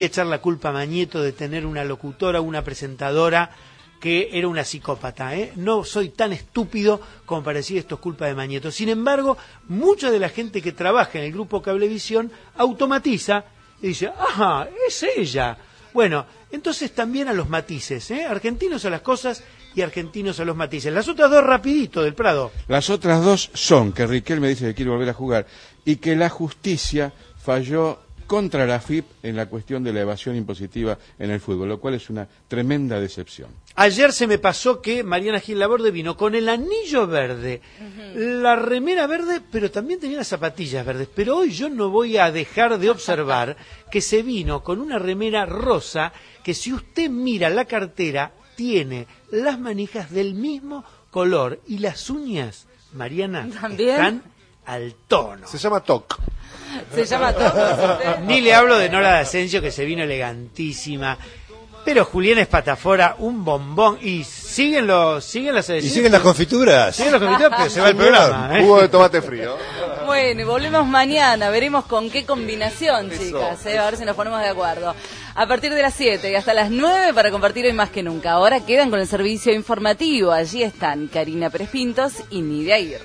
echar la culpa a Mañeto de tener una locutora, una presentadora que era una psicópata, ¿eh? No soy tan estúpido como para decir esto es culpa de Mañeto. Sin embargo, mucha de la gente que trabaja en el grupo Cablevisión automatiza y dice, ¡ajá, es ella! Bueno, entonces también a los matices, ¿eh? Argentinos a las cosas y argentinos a los matices. Las otras dos rapidito del Prado. Las otras dos son que Riquelme dice que quiere volver a jugar y que la justicia falló contra la AFIP en la cuestión de la evasión impositiva en el fútbol, lo cual es una tremenda decepción. Ayer se me pasó que Mariana Gil Laborde vino con el anillo verde, la remera verde, pero también tenía las zapatillas verdes. Pero hoy yo no voy a dejar de observar que se vino con una remera rosa que, si usted mira la cartera, tiene las manijas del mismo color y las uñas, Mariana, ¿también? Están al tono. Se llama TOC. Se llama TOC. Ni le hablo de Nora D'Asensio, que se vino elegantísima. Pero Julián Espatafora, un bombón. Y siguen las y siguen las confituras. Siguen las confituras, pero se va el programa, ¿eh? Jugo de tomate frío. Bueno, y volvemos mañana. Veremos con qué combinación, chicas. A ver si nos ponemos de acuerdo. A partir de las 7 y hasta las 9 para compartir hoy más que nunca. Ahora quedan con el servicio informativo. Allí están Karina Pérez Pintos y Nidia Aguirre.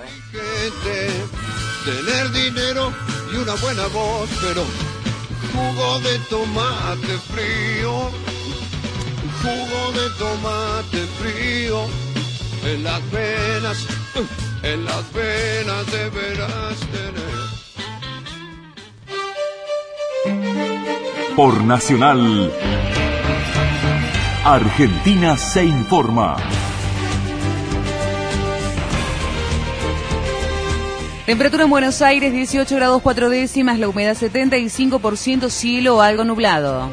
Tener dinero y una buena voz, pero jugo de tomate frío, jugo de tomate frío, en las venas deberás tener. Por Nacional, Argentina se informa. Temperatura en Buenos Aires, 18 grados 4 décimas, la humedad 75%, cielo algo nublado.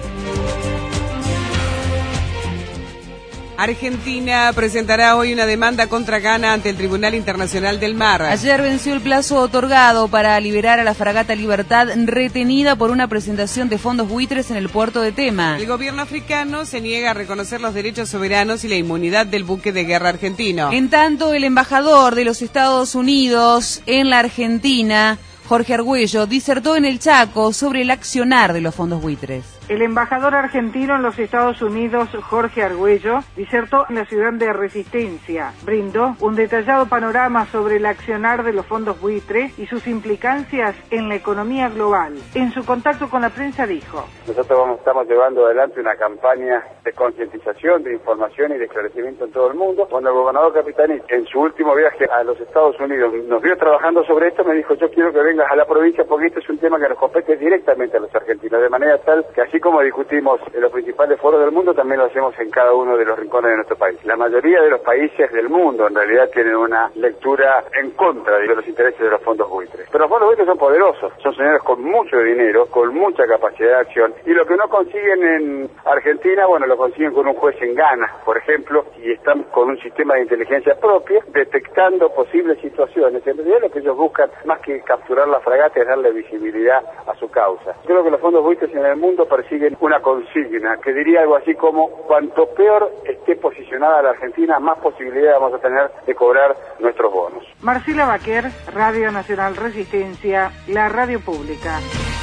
Argentina presentará hoy una demanda contra Ghana ante el Tribunal Internacional del Mar. Ayer venció el plazo otorgado para liberar a la fragata Libertad, retenida por una presentación de fondos buitres en el puerto de Tema. El gobierno africano se niega a reconocer los derechos soberanos y la inmunidad del buque de guerra argentino. En tanto, el embajador de los Estados Unidos en la Argentina, Jorge Argüello, disertó en el Chaco sobre el accionar de los fondos buitres. El embajador argentino en los Estados Unidos, Jorge Argüello, disertó en la ciudad de Resistencia. Brindó un detallado panorama sobre el accionar de los fondos buitres y sus implicancias en la economía global. En su contacto con la prensa dijo: Nosotros estamos llevando adelante una campaña de concientización, de información y de esclarecimiento en todo el mundo. Cuando el gobernador Capitanich, en su último viaje a los Estados Unidos, nos vio trabajando sobre esto, me dijo: yo quiero que vengas a la provincia porque este es un tema que nos compete directamente a los argentinos, de manera tal que así como discutimos en los principales foros del mundo, también lo hacemos en cada uno de los rincones de nuestro país. La mayoría de los países del mundo en realidad tienen una lectura en contra de los intereses de los fondos buitres. Pero los fondos buitres son poderosos, son señores con mucho dinero, con mucha capacidad de acción, y lo que no consiguen en Argentina, bueno, lo consiguen con un juez en Ghana, por ejemplo, y están con un sistema de inteligencia propia, detectando posibles situaciones. En realidad lo que ellos buscan, más que capturar la fragata, es darle visibilidad a su causa. Creo que los fondos buitres en el mundo persiguen una consigna que diría algo así como: cuanto peor esté posicionada la Argentina, más posibilidades vamos a tener de cobrar nuestros bonos. Marcela Baquer, Radio Nacional Resistencia, la radio pública.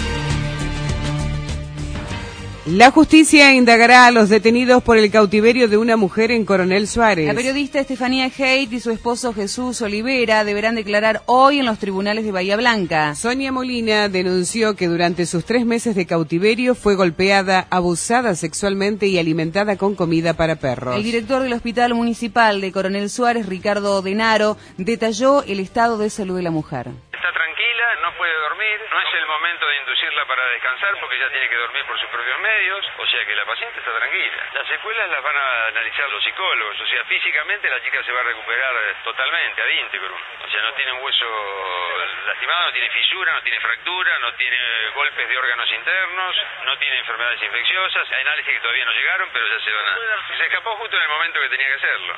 La justicia indagará a los detenidos por el cautiverio de una mujer en Coronel Suárez. La periodista Estefanía Haidt y su esposo Jesús Olivera deberán declarar hoy en los tribunales de Bahía Blanca. Sonia Molina denunció que durante sus 3 meses de cautiverio fue golpeada, abusada sexualmente y alimentada con comida para perros. El director del Hospital Municipal de Coronel Suárez, Ricardo Denaro, detalló el estado de salud de la mujer. Está tranquila, no puede dormir, no es el momento de inducirla para descansar porque ella tiene que dormir por sus propios medios, o sea que la paciente está tranquila. Las secuelas las van a analizar los psicólogos, o sea, físicamente la chica se va a recuperar totalmente, ad íntegro. O sea, no tiene un hueso lastimado, no tiene fisura, no tiene fractura, no tiene golpes de órganos internos, no tiene enfermedades infecciosas. Hay análisis que todavía no llegaron, pero ya se van a... Se escapó justo en el momento que tenía que hacerlo.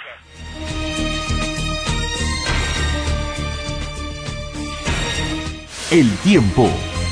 El tiempo.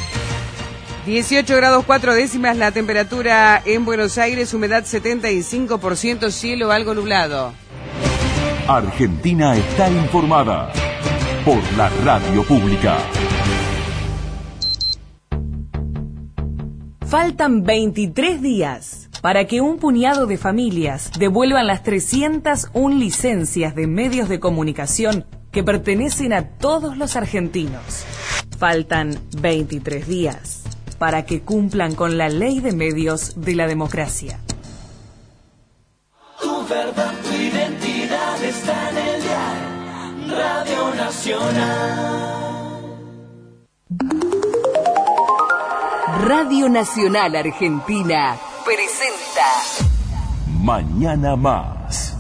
18 grados 4 décimas la temperatura en Buenos Aires, humedad 75%, cielo algo nublado. Argentina está informada por la radio pública. Faltan 23 días para que un puñado de familias devuelvan las 301 licencias de medios de comunicación que pertenecen a todos los argentinos. Faltan 23 días para que cumplan con la ley de medios de la democracia. Tu verdad, tu identidad está en el diario Radio Nacional. Radio Nacional Argentina presenta Mañana Más.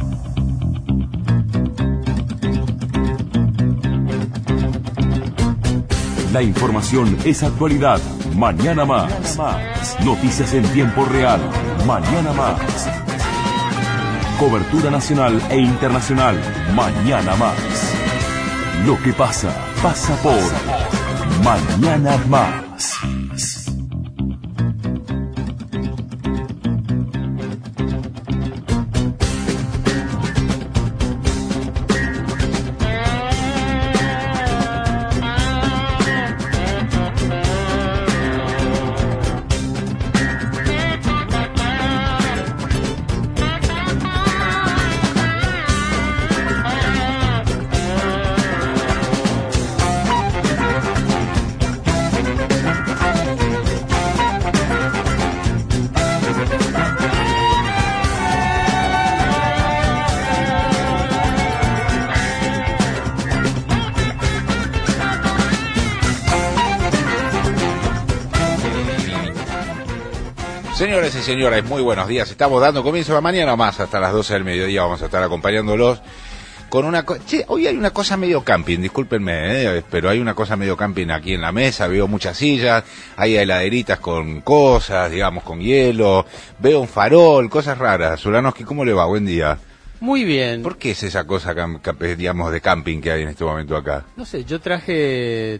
La información es actualidad. Mañana Más. Noticias en tiempo real. Mañana Más. Cobertura nacional e internacional. Mañana Más. Lo que pasa, pasa por Mañana Más. Señores y señores, muy buenos días. Estamos dando comienzo a Mañana Más hasta las 12 del mediodía. Vamos a estar acompañándolos con una... hoy hay una cosa medio camping, discúlpenme, pero hay una cosa medio camping aquí en la mesa. Veo muchas sillas, hay heladeritas con cosas, digamos, con hielo. Veo un farol, cosas raras. Zulanowski, ¿cómo le va? Buen día. Muy bien. ¿Por qué es esa cosa, digamos, de camping que hay en este momento acá? No sé, yo traje...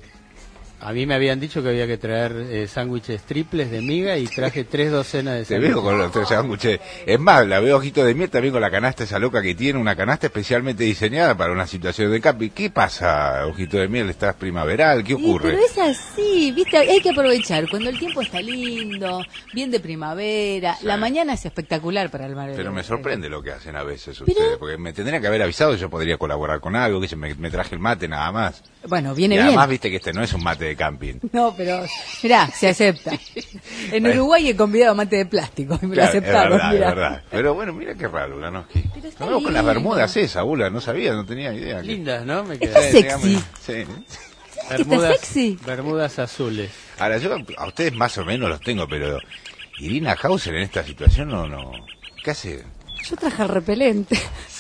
A mí me habían dicho que había que traer sándwiches triples de miga y traje 3 docenas de sándwiches. Te veo con los 3 sándwiches. Es más, la veo Ojito de Miel también con la canasta esa loca que tiene, una canasta especialmente diseñada para una situación de camping. ¿Qué pasa, Ojito de Miel? ¿Estás primaveral? ¿Qué ocurre? Pero es así, ¿viste? Hay que aprovechar. Cuando el tiempo está lindo, bien de primavera, sí. La mañana es espectacular para el mar. Pero me sorprende lo que hacen a veces ustedes, porque me tendrían que haber avisado y yo podría colaborar con algo, que me traje el mate nada más. Bueno, viene y bien. Además, viste que este no es un mate de camping. No, pero mirá, se acepta. En Uruguay he convidado mate de plástico y me claro, lo aceptaron, es mirá. verdad. Pero bueno, mira qué raro, Ulanowski. No, con las bermudas esas, Ula, no sabía, no tenía idea. Lindas, ¿no? Me quedé. Está sexy. Sí. Está sexy. Bermudas azules. Ahora, yo a ustedes más o menos los tengo, pero Irina Hauser en esta situación no... ¿Qué hace? Yo traje el repelente.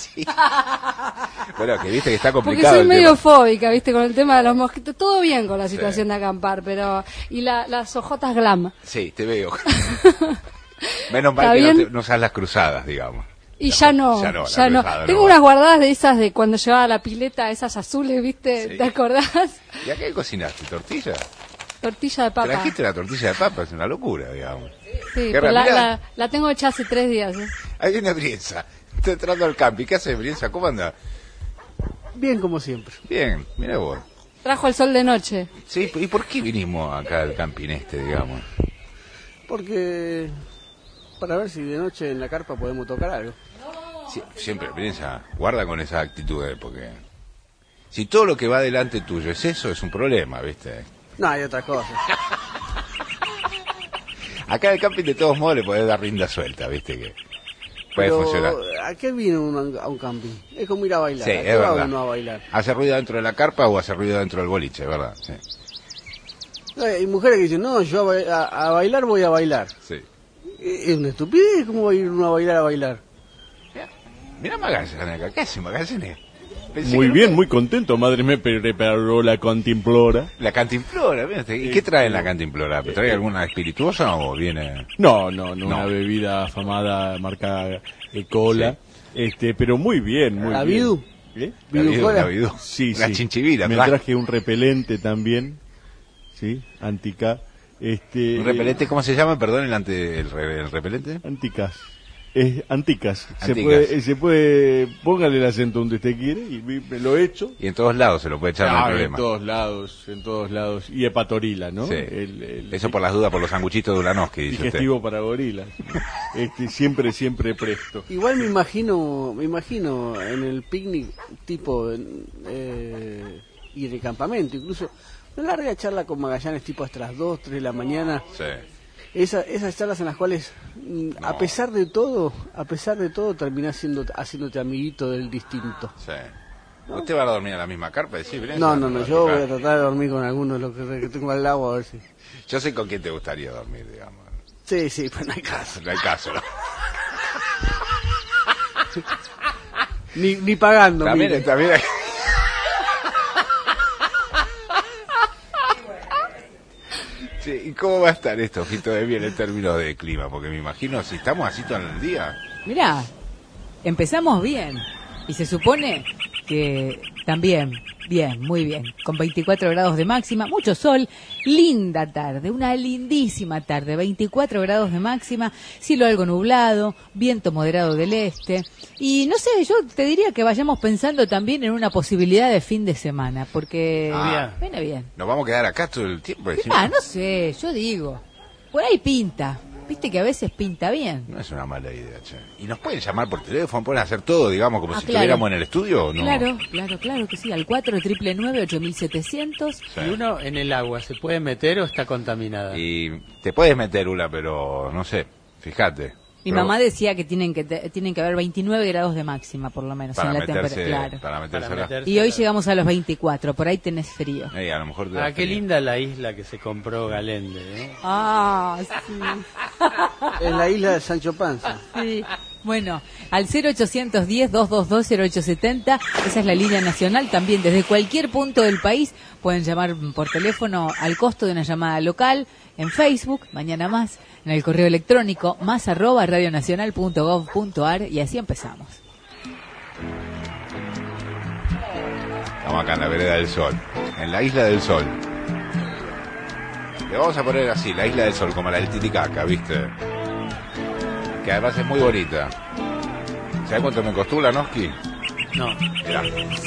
Bueno, que viste que está complicado. Porque soy medio fóbica, viste, con el tema de los mosquitos. Todo bien con la situación de acampar, pero... Y las ojotas glam. Sí, te veo. Menos mal que no usas las cruzadas, digamos. Y ya no. Tengo unas guardadas de esas de cuando llevaba la pileta, esas azules, viste, sí. ¿Te acordás? ¿Y a qué cocinaste? ¿Tortilla? Tortilla de papa. Trajiste la tortilla de papa, es una locura, digamos. Sí, pero la tengo hecha hace 3 días. Ahí viene Brienza. Estoy entrando al camping. ¿Qué haces, Brienza? ¿Cómo anda? Bien, como siempre. Bien, mira vos. Trajo el sol de noche. Sí, ¿y por qué vinimos acá al camping digamos? Porque... para ver si de noche en la carpa podemos tocar algo. Sí, siempre, Brienza, guarda con esa actitud, porque... si todo lo que va delante tuyo es eso, es un problema, ¿viste? No, hay otra cosa. Acá en el camping de todos modos le podés dar rienda suelta, ¿viste? Que puede funcionar. ¿A qué viene uno a un camping? Es como ir a bailar. Sí, ¿A es qué va verdad. uno a bailar? ¿Hace ruido dentro de la carpa o hace ruido dentro del boliche, verdad? Sí. Hay mujeres que dicen, no, yo a bailar voy a bailar. Sí. Es una estupidez, ¿cómo va a ir uno a bailar? Mirá Magallanes acá, ¿qué hace Magallanes? Muy bien, muy contento, madre me preparó la cantimplora. La cantimplora, ¿y qué trae en la cantimplora? ¿Trae alguna espirituosa o viene...? No, una bebida afamada marca cola, sí. Pero muy bien, muy ¿La bien. Bidú? ¿Eh? ¿La Bidú? Sí, la chinchivila. Me traje un repelente también, ¿sí? Antica. ¿Un repelente cómo se llama? Perdón, el repelente. Anticas. Anticas. Anticas. Se puede, póngale el acento donde usted quiere y me lo echo. Y en todos lados se lo puede echar, no hay problema. En todos lados. Y hepatorila, ¿no? Sí. Eso por las dudas, por los sanguchitos de Ulanowski, dice digestivo usted. para gorilas. Siempre presto. Igual me imagino en el picnic tipo y de campamento, incluso una larga charla con Magallanes tipo hasta las 2, 3 de la mañana. Sí. Esas charlas en las cuales, a pesar de todo, terminás haciéndote amiguito del distinto. Sí. ¿No? ¿Usted va a dormir en la misma carpa? ¿Sí, No, yo voy a tratar de dormir con alguno de los que tengo al lado, a ver si... Yo sé con quién te gustaría dormir, digamos. Sí, pues no hay caso. No hay caso, ¿no? ni pagando. También hay... Sí, ¿y cómo va a estar esto, Fito de Bien, en términos de clima? Porque me imagino, si estamos así todo el día... Mirá, empezamos bien. Y se supone que también, bien, muy bien, con 24 grados de máxima, mucho sol, linda tarde, una lindísima tarde, 24 grados de máxima, cielo algo nublado, viento moderado del este. Y no sé, yo te diría que vayamos pensando también en una posibilidad de fin de semana, porque viene bien. ¿Nos vamos a quedar acá todo el tiempo? No sé, yo digo, por ahí pinta. Viste que a veces pinta bien. No es una mala idea, che. ¿Y nos pueden llamar por teléfono? ¿Pueden hacer todo, digamos, como si claro. estuviéramos en el estudio o no? Claro que sí, al 499-8700. Sí. ¿Y uno en el agua se puede meter o está contaminada? Y te puedes meter una, pero no sé, fíjate. Mi mamá decía que tienen que haber 29 grados de máxima, por lo menos, para en la meterse, temperatura. Para meterse. Y hoy llegamos a los 24, por ahí tenés frío. A lo mejor qué linda la isla que se compró Galende, ¿eh? Sí. En la isla de Sancho Panza. Sí. Bueno, al 0810-222-0870, esa es la línea nacional. También desde cualquier punto del país pueden llamar por teléfono al costo de una llamada local, en Facebook, Mañana Más, en el correo electrónico más@radionacional.gov.ar y así empezamos. Estamos acá en la vereda del Sol, en la Isla del Sol. Le vamos a poner así, la Isla del Sol, como la del Titicaca, ¿viste? Que además es muy bonita. ¿Sabes cuánto me costó la Noski? No. Mirá.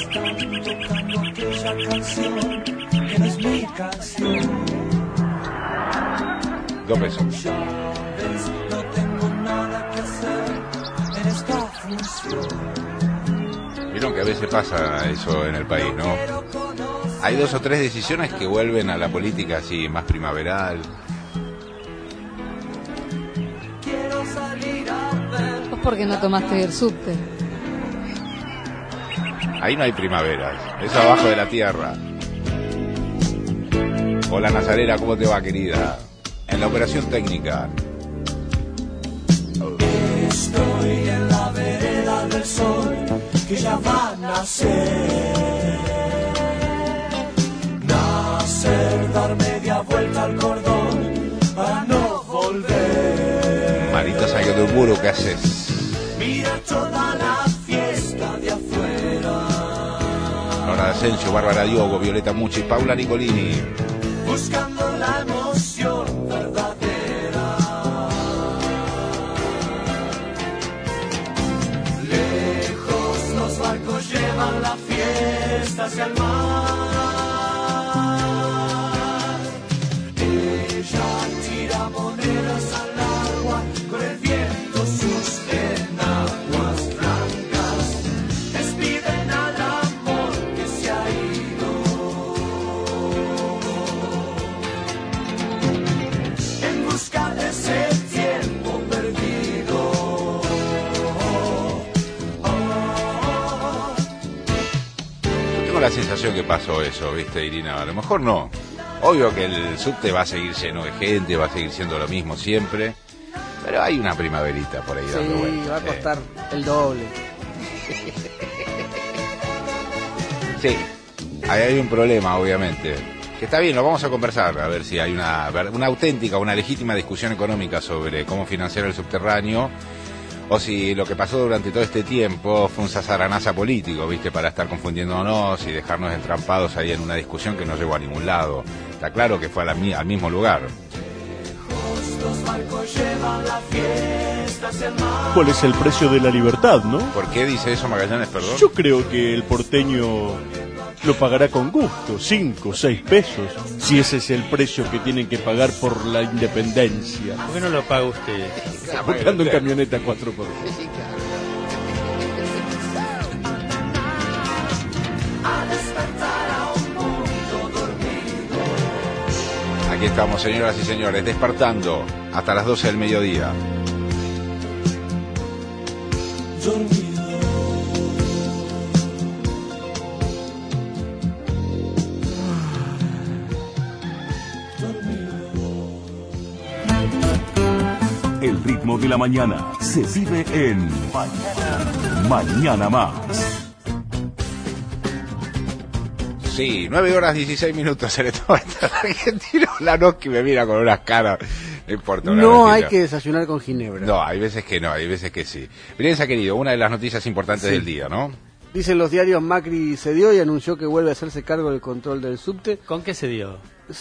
2 pesos. Vieron que a veces pasa eso en el país, ¿no? Hay 2 o 3 decisiones que vuelven a la política así, más primaveral. ¿Vos por qué no tomaste el subte? Ahí no hay primaveras, eso abajo de la tierra. Hola Nazarena, ¿cómo te va, querida? En la operación técnica. Estoy en la vereda del sol, que ya va a nacer. Nacer, dar media vuelta al cordón, para no volver. Marita Sayoduburu, ¿qué haces? Mira toda la fiesta de afuera. Nora Asensio, Bárbara Diogo, Violeta Mucci, Paula Nicolini. Buscando la emoción verdadera. Lejos los barcos llevan la fiesta hacia el mar. Ella tira monedas al agua con el viento, sus enaguas blancas despiden al amor que se ha ido. En busca de ese tiempo perdido. Yo tengo la sensación que pasó eso, ¿viste, Irina? A lo mejor no. Obvio que el subte va a seguir lleno de gente, va a seguir siendo lo mismo siempre. Pero hay una primaverita por ahí dando vueltas. Sí, va a costar el doble. Sí, ahí hay un problema, obviamente. Que está bien, lo vamos a conversar, a ver si hay una auténtica, una legítima discusión económica sobre cómo financiar el subterráneo, o si lo que pasó durante todo este tiempo fue un sazaranaza político, ¿viste? Para estar confundiéndonos y dejarnos entrampados ahí en una discusión que no llegó a ningún lado. Está claro que fue al mismo lugar. Los barcos llevan la fiesta ¿Cuál es el precio de la libertad, no? ¿Por qué dice eso Magallanes, perdón? Yo creo que el porteño lo pagará con gusto, 5 o 6 pesos, si ese es el precio que tienen que pagar por la independencia. ¿Por qué no lo paga usted? Porque ando en camioneta 4x4. Aquí estamos, señoras y señores, despertando hasta las 12 del mediodía. El ritmo de la mañana se vive en Mañana Más. Sí, 9 horas 16 minutos se le toma al argentino. La Noski me mira con unas caras. No importa. No hay que desayunar con ginebra. No, hay veces que no, hay veces que sí. Brienza, querido, una de las noticias importantes del día, ¿no? Dicen los diarios, Macri cedió y anunció que vuelve a hacerse cargo del control del subte. ¿Con qué se dio?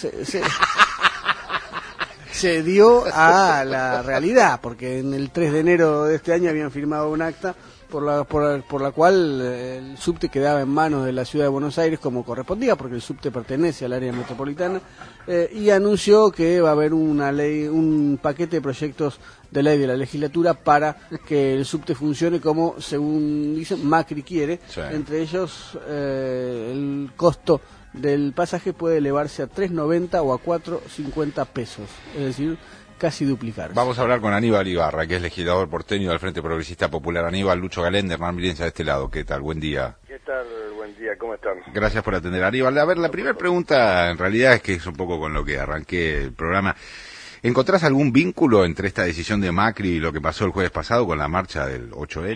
Se dio a la realidad, porque en el 3 de enero de este año habían firmado un acta por la cual el subte quedaba en manos de la ciudad de Buenos Aires como correspondía, porque el subte pertenece al área metropolitana, y anunció que va a haber una ley, un paquete de proyectos de ley de la legislatura para que el subte funcione como, según dicen, Macri quiere. Sí. Entre ellos, el costo del pasaje puede elevarse a 3.90 o a 4.50 pesos, es decir, casi duplicar. Vamos a hablar con Aníbal Ibarra, que es legislador porteño del Frente Progresista Popular. Aníbal, Lucho Galende, Hernán Brienza de este lado. ¿Qué tal? Buen día. ¿Qué tal? Buen día, ¿cómo están? Gracias por atender, Aníbal. A ver, la primera pregunta en realidad es que es un poco con lo que arranqué el programa. ¿Encontrás algún vínculo entre esta decisión de Macri y lo que pasó el jueves pasado con la marcha del 8N?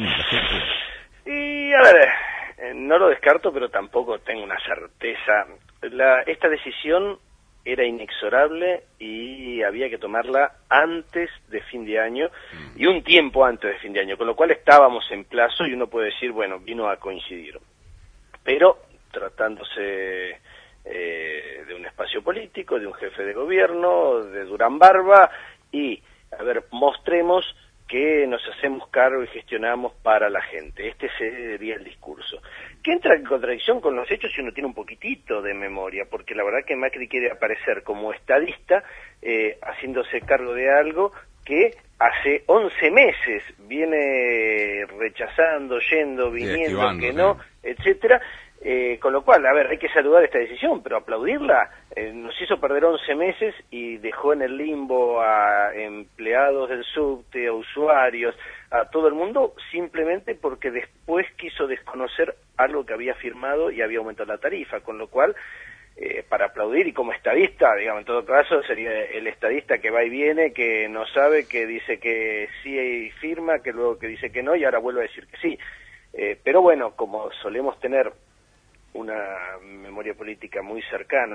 Y a ver, no lo descarto, pero tampoco tengo una certeza. Esta decisión era inexorable y había que tomarla antes de fin de año y un tiempo antes de fin de año, con lo cual estábamos en plazo y uno puede decir, bueno, vino a coincidir. Pero tratándose de un espacio político, de un jefe de gobierno, de Durán Barba, y, a ver, mostremos que nos hacemos cargo y gestionamos para la gente. Este sería el discurso. Que entra en contradicción con los hechos si uno tiene un poquitito de memoria, porque la verdad que Macri quiere aparecer como estadista, haciéndose cargo de algo que hace 11 meses viene rechazando, yendo, viniendo, que no, etcétera. Con lo cual, a ver, hay que saludar esta decisión, pero aplaudirla nos hizo perder 11 meses y dejó en el limbo a empleados del subte, a usuarios, a todo el mundo, simplemente porque después quiso desconocer algo que había firmado y había aumentado la tarifa, con lo cual, para aplaudir, y como estadista, digamos, en todo caso, sería el estadista que va y viene, que no sabe, que dice que sí y firma, que luego que dice que no, y ahora vuelve a decir que sí. Pero bueno, como solemos tener una memoria política muy cercana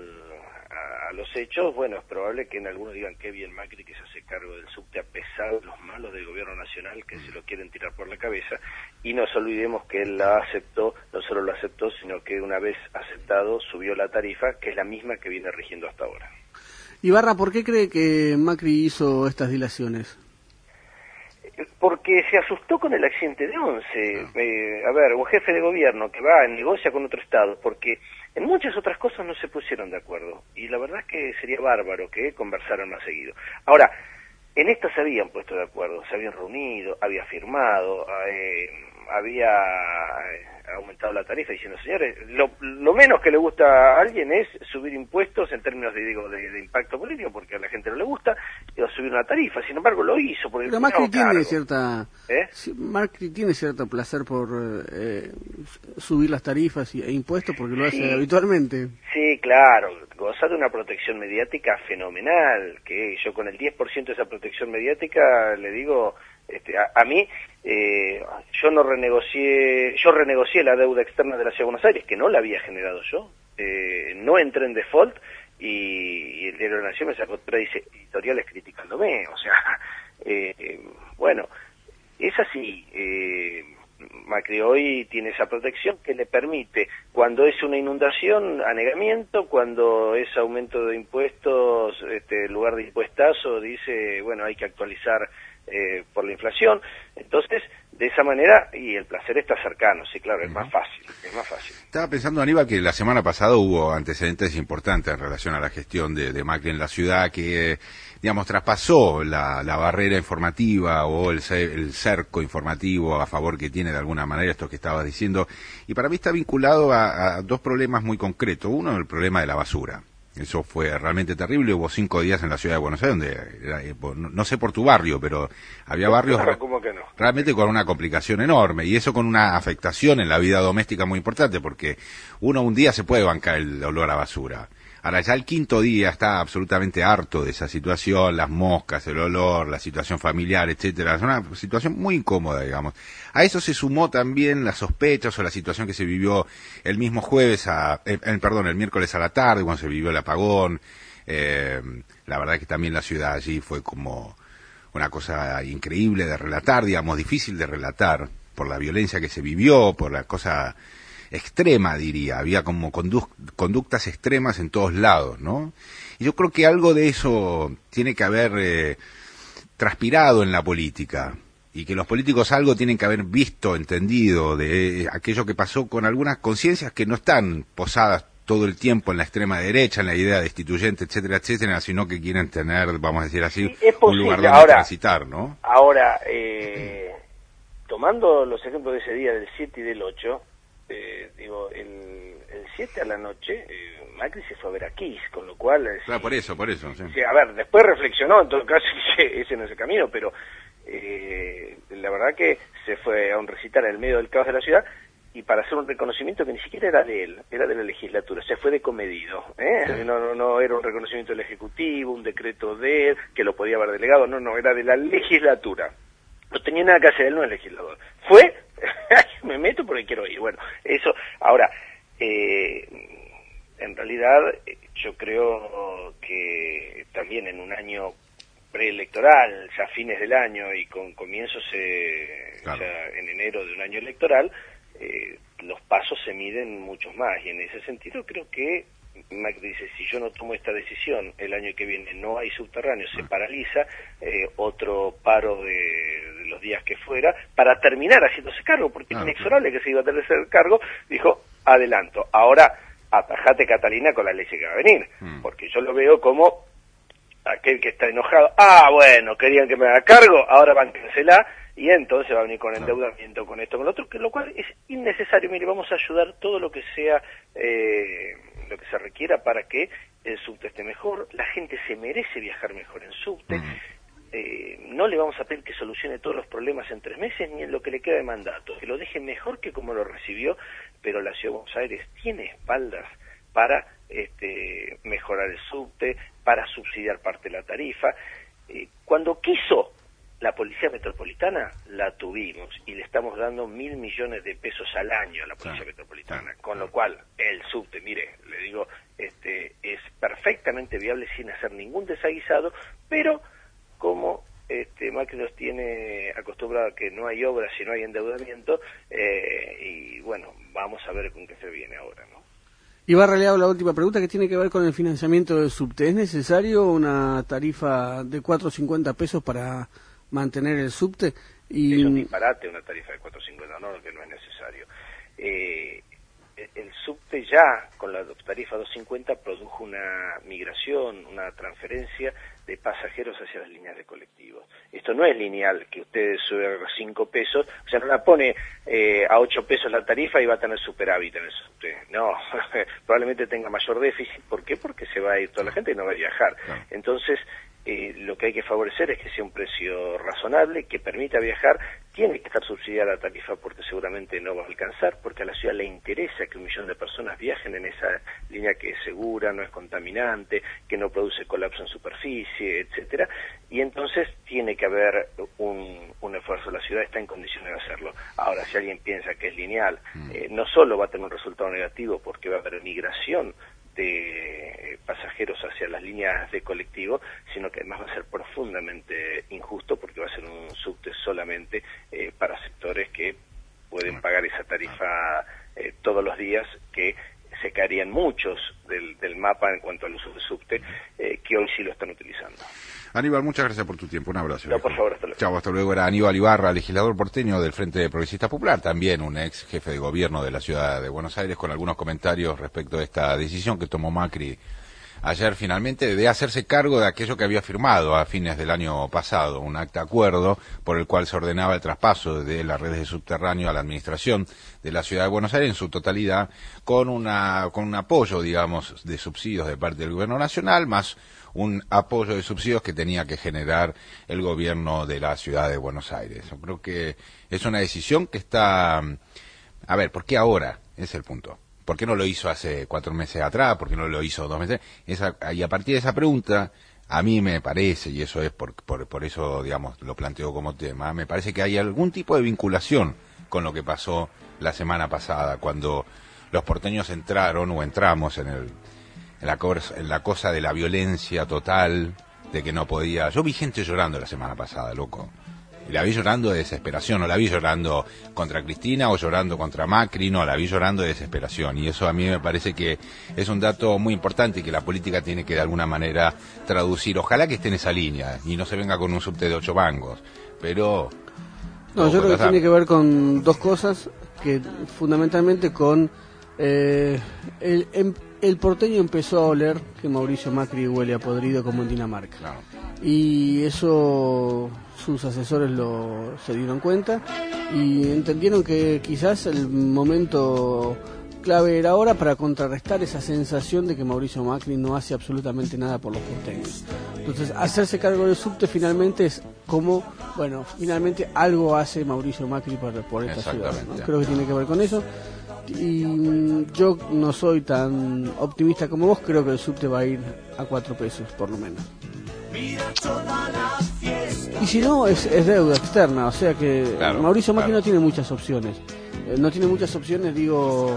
a los hechos, bueno, es probable que en algunos digan qué bien Macri que se hace cargo del subte a pesar de los malos del gobierno nacional que se lo quieren tirar por la cabeza, y nos olvidemos que él la aceptó, no solo la aceptó, sino que una vez aceptado subió la tarifa, que es la misma que viene rigiendo hasta ahora. Ibarra, ¿por qué cree que Macri hizo estas dilaciones? Porque se asustó con el accidente de Once. A ver, un jefe de gobierno que va, negocia con otro estado, porque en muchas otras cosas no se pusieron de acuerdo. Y la verdad es que sería bárbaro que conversaran más seguido. Ahora, en esta se habían puesto de acuerdo, se habían reunido, había firmado, había aumentado la tarifa, diciendo, señores, lo menos que le gusta a alguien es subir impuestos en términos de impacto político, porque a la gente no le gusta, o subir una tarifa. Sin embargo, lo hizo. Porque pero Macri tiene Macri tiene cierto placer por subir las tarifas e impuestos, porque lo hace habitualmente. Sí, claro, goza de una protección mediática fenomenal, que yo con el 10% de esa protección mediática le digo, a mí, yo renegocié la deuda externa de la Ciudad de Buenos Aires, que no la había generado yo, no entré en default, y el Diario de la Nación me sacó 3 editoriales criticándome, o sea, bueno, es así. Macri hoy tiene esa protección que le permite, cuando es una inundación, anegamiento, cuando es aumento de impuestos, en lugar de impuestazo, dice, bueno, hay que actualizar por la inflación. Entonces, de esa manera, y el placer está cercano, sí, claro, es más fácil. Estaba pensando, Aníbal, que la semana pasada hubo antecedentes importantes en relación a la gestión de Macri en la ciudad, que, digamos, traspasó la barrera informativa o el cerco informativo a favor que tiene de alguna manera esto que estabas diciendo, y para mí está vinculado a dos problemas muy concretos. Uno, el problema de la basura. Eso fue realmente terrible. Hubo 5 días en la ciudad de Buenos Aires donde, no sé por tu barrio, pero había barrios ¿Cómo que no? realmente con una complicación enorme, y eso con una afectación en la vida doméstica muy importante, porque uno un día se puede bancar el olor a basura. Ahora ya el 5.º día está absolutamente harto de esa situación, las moscas, el olor, la situación familiar, etcétera. Es una situación muy incómoda, digamos. A eso se sumó también las sospechas o la situación que se vivió el mismo jueves, el miércoles a la tarde, cuando se vivió el apagón. La verdad que también la ciudad allí fue como una cosa increíble de relatar, digamos, difícil de relatar por la violencia que se vivió, por la cosa extrema, diría. Había como conductas extremas en todos lados, ¿no? Y yo creo que algo de eso tiene que haber transpirado en la política, y que los políticos algo tienen que haber visto, entendido de aquello que pasó con algunas conciencias que no están posadas todo el tiempo en la extrema derecha, en la idea destituyente, etcétera, etcétera, sino que quieren tener, vamos a decir así, un lugar donde transitar, ¿no? Ahora, tomando los ejemplos de ese día, del 7 y del 8, digo, el 7 a la noche, Macri se fue a ver a Kiss, con lo cual... Claro, por eso, sí. Sí, a ver, después reflexionó, en todo caso, ese no es el camino, pero la verdad que se fue a un recital en el medio del caos de la ciudad, y para hacer un reconocimiento que ni siquiera era de él, era de la legislatura, se fue de comedido, no era un reconocimiento del Ejecutivo, un decreto de él, que lo podía haber delegado, no, era de la legislatura. No tenía nada que hacer, él no es legislador. Fue, me meto porque quiero ir. Bueno, eso, ahora, en realidad, yo creo que también en un año preelectoral, ya fines del año y con comienzos ya en enero de un año electoral, los pasos se miden muchos más, y en ese sentido creo que Macri dice, si yo no tomo esta decisión el año que viene, no hay subterráneos, se paraliza, otro paro de los días que fuera, para terminar haciéndose cargo, porque es inexorable que se iba a tener que hacer cargo, dijo, adelanto, ahora atajate, Catalina, con la ley que va a venir, porque yo lo veo como aquel que está enojado, bueno, querían que me haga cargo, ahora van a cancelar, y entonces va a venir con endeudamiento, con esto, con lo otro, que lo cual es innecesario. Mire, vamos a ayudar todo lo que sea, lo que se requiera para que el subte esté mejor. La gente se merece viajar mejor en subte. No le vamos a pedir que solucione todos los problemas en 3 meses, ni en lo que le queda de mandato, que lo deje mejor que como lo recibió, pero la Ciudad de Buenos Aires tiene espaldas para mejorar el subte, para subsidiar parte de la tarifa. Cuando quiso la Policía Metropolitana, la tuvimos, y le estamos dando 1.000 millones de pesos al año a la Policía Metropolitana, con lo cual el subte, mire, le digo, es perfectamente viable sin hacer ningún desaguisado, pero como Macri nos tiene acostumbrado a que no hay obras si no hay endeudamiento, y bueno, vamos a ver con qué se viene ahora, ¿no? Y va relegado la última pregunta, que tiene que ver con el financiamiento del subte. ¿Es necesario una tarifa de 4.50 pesos para mantener el subte? Y es un disparate una tarifa de 4.50, no, que no es necesario. El subte ya, con la tarifa 2.50, produjo una migración, una transferencia de pasajeros hacia las líneas de colectivos. Esto no es lineal, que usted sube a 5 pesos, o sea, no la pone a 8 pesos la tarifa y va a tener superávit en el subte. No, probablemente tenga mayor déficit. ¿Por qué? Porque se va a ir toda la gente y no va a viajar. Entonces, lo que hay que favorecer es que sea un precio razonable, que permita viajar. Tiene que estar subsidiada la tarifa porque seguramente no va a alcanzar, porque a la ciudad le interesa que 1 millón de personas viajen en esa línea que es segura, no es contaminante, que no produce colapso en superficie, etcétera, y entonces tiene que haber un esfuerzo. La ciudad está en condiciones de hacerlo. Ahora, si alguien piensa que es lineal, no solo va a tener un resultado negativo porque va a haber migración de pasajeros hacia las líneas de colectivo, sino que además va a ser profundamente injusto porque va a ser un subte solamente para sectores que pueden pagar esa tarifa todos los días, que se caerían muchos del mapa en cuanto al uso del subte, que hoy sí lo están utilizando. Aníbal, muchas gracias por tu tiempo. Un abrazo. No, por favor, hasta luego. Chau, hasta luego. Era Aníbal Ibarra, legislador porteño del Frente Progresista Popular, también un ex jefe de gobierno de la ciudad de Buenos Aires, con algunos comentarios respecto a esta decisión que tomó Macri ayer finalmente de hacerse cargo de aquello que había firmado a fines del año pasado, un acta de acuerdo por el cual se ordenaba el traspaso de las redes de subterráneo a la administración de la ciudad de Buenos Aires en su totalidad, con un apoyo, digamos, de subsidios de parte del gobierno nacional, más un apoyo de subsidios que tenía que generar el gobierno de la ciudad de Buenos Aires. Yo creo que es una decisión que está... A ver, ¿por qué ahora? Ese es el punto. ¿Por qué no lo hizo hace 4 meses atrás? ¿Por qué no lo hizo 2 meses? Y a partir de esa pregunta, a mí me parece, y eso es por eso, digamos, lo planteo como tema, me parece que hay algún tipo de vinculación con lo que pasó la semana pasada, cuando los porteños entramos en la cosa de la violencia total, de que no podía... Yo vi gente llorando la semana pasada, loco. Y la vi llorando de desesperación, no la vi llorando contra Cristina o llorando contra Macri, no, la vi llorando de desesperación. Y eso a mí me parece que es un dato muy importante y que la política tiene que de alguna manera traducir. Ojalá que esté en esa línea y no se venga con un subte de 8 mangos, pero... No, yo creo que tiene que ver con 2 cosas, que fundamentalmente con... el porteño empezó a oler que Mauricio Macri huele a podrido como en Dinamarca. Claro. Y eso sus asesores se dieron cuenta y entendieron que quizás el momento clave era ahora para contrarrestar esa sensación de que Mauricio Macri no hace absolutamente nada por los porteños. Entonces, hacerse cargo del subte finalmente es como, bueno, finalmente algo hace Mauricio Macri por esta ciudad, ¿no? Creo que tiene que ver con eso. Y yo no soy tan optimista como vos, creo que el subte va a ir a 4 pesos por lo menos. Y si no, es deuda externa, o sea que claro, Mauricio Macri no tiene muchas opciones. No tiene muchas opciones, digo,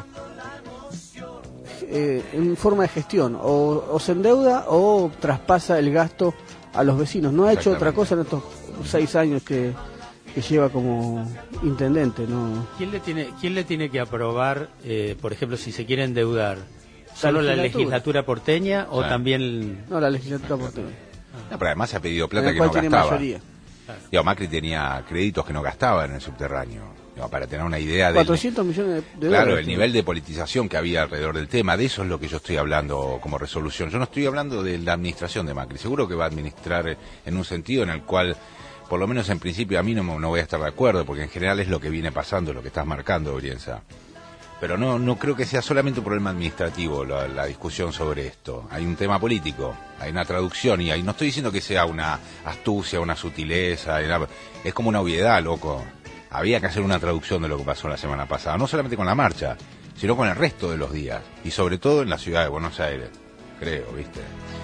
en forma de gestión. O se endeuda o traspasa el gasto a los vecinos. No ha hecho otra cosa en estos 6 años que lleva como intendente, ¿no? ¿Quién le tiene que aprobar, por ejemplo, si se quiere endeudar? ¿Solo la legislatura porteña o también...? No, la legislatura porteña. No, pero además se ha pedido plata que no gastaba. Digo, Macri tenía créditos que no gastaba en el subterráneo. Digo, para tener una idea de 400 millones de claro, dólares. El nivel de politización que había alrededor del tema, de eso es lo que yo estoy hablando como resolución. Yo no estoy hablando de la administración de Macri. Seguro que va a administrar en un sentido en el cual, por lo menos en principio, a mí no voy a estar de acuerdo, porque en general es lo que viene pasando, lo que estás marcando, Brienza. Pero no creo que sea solamente un problema administrativo la discusión sobre esto. Hay un tema político, hay una traducción y no estoy diciendo que sea una astucia, una sutileza, es como una obviedad, loco. Había que hacer una traducción de lo que pasó la semana pasada, no solamente con la marcha, sino con el resto de los días y sobre todo en la ciudad de Buenos Aires, creo, ¿viste?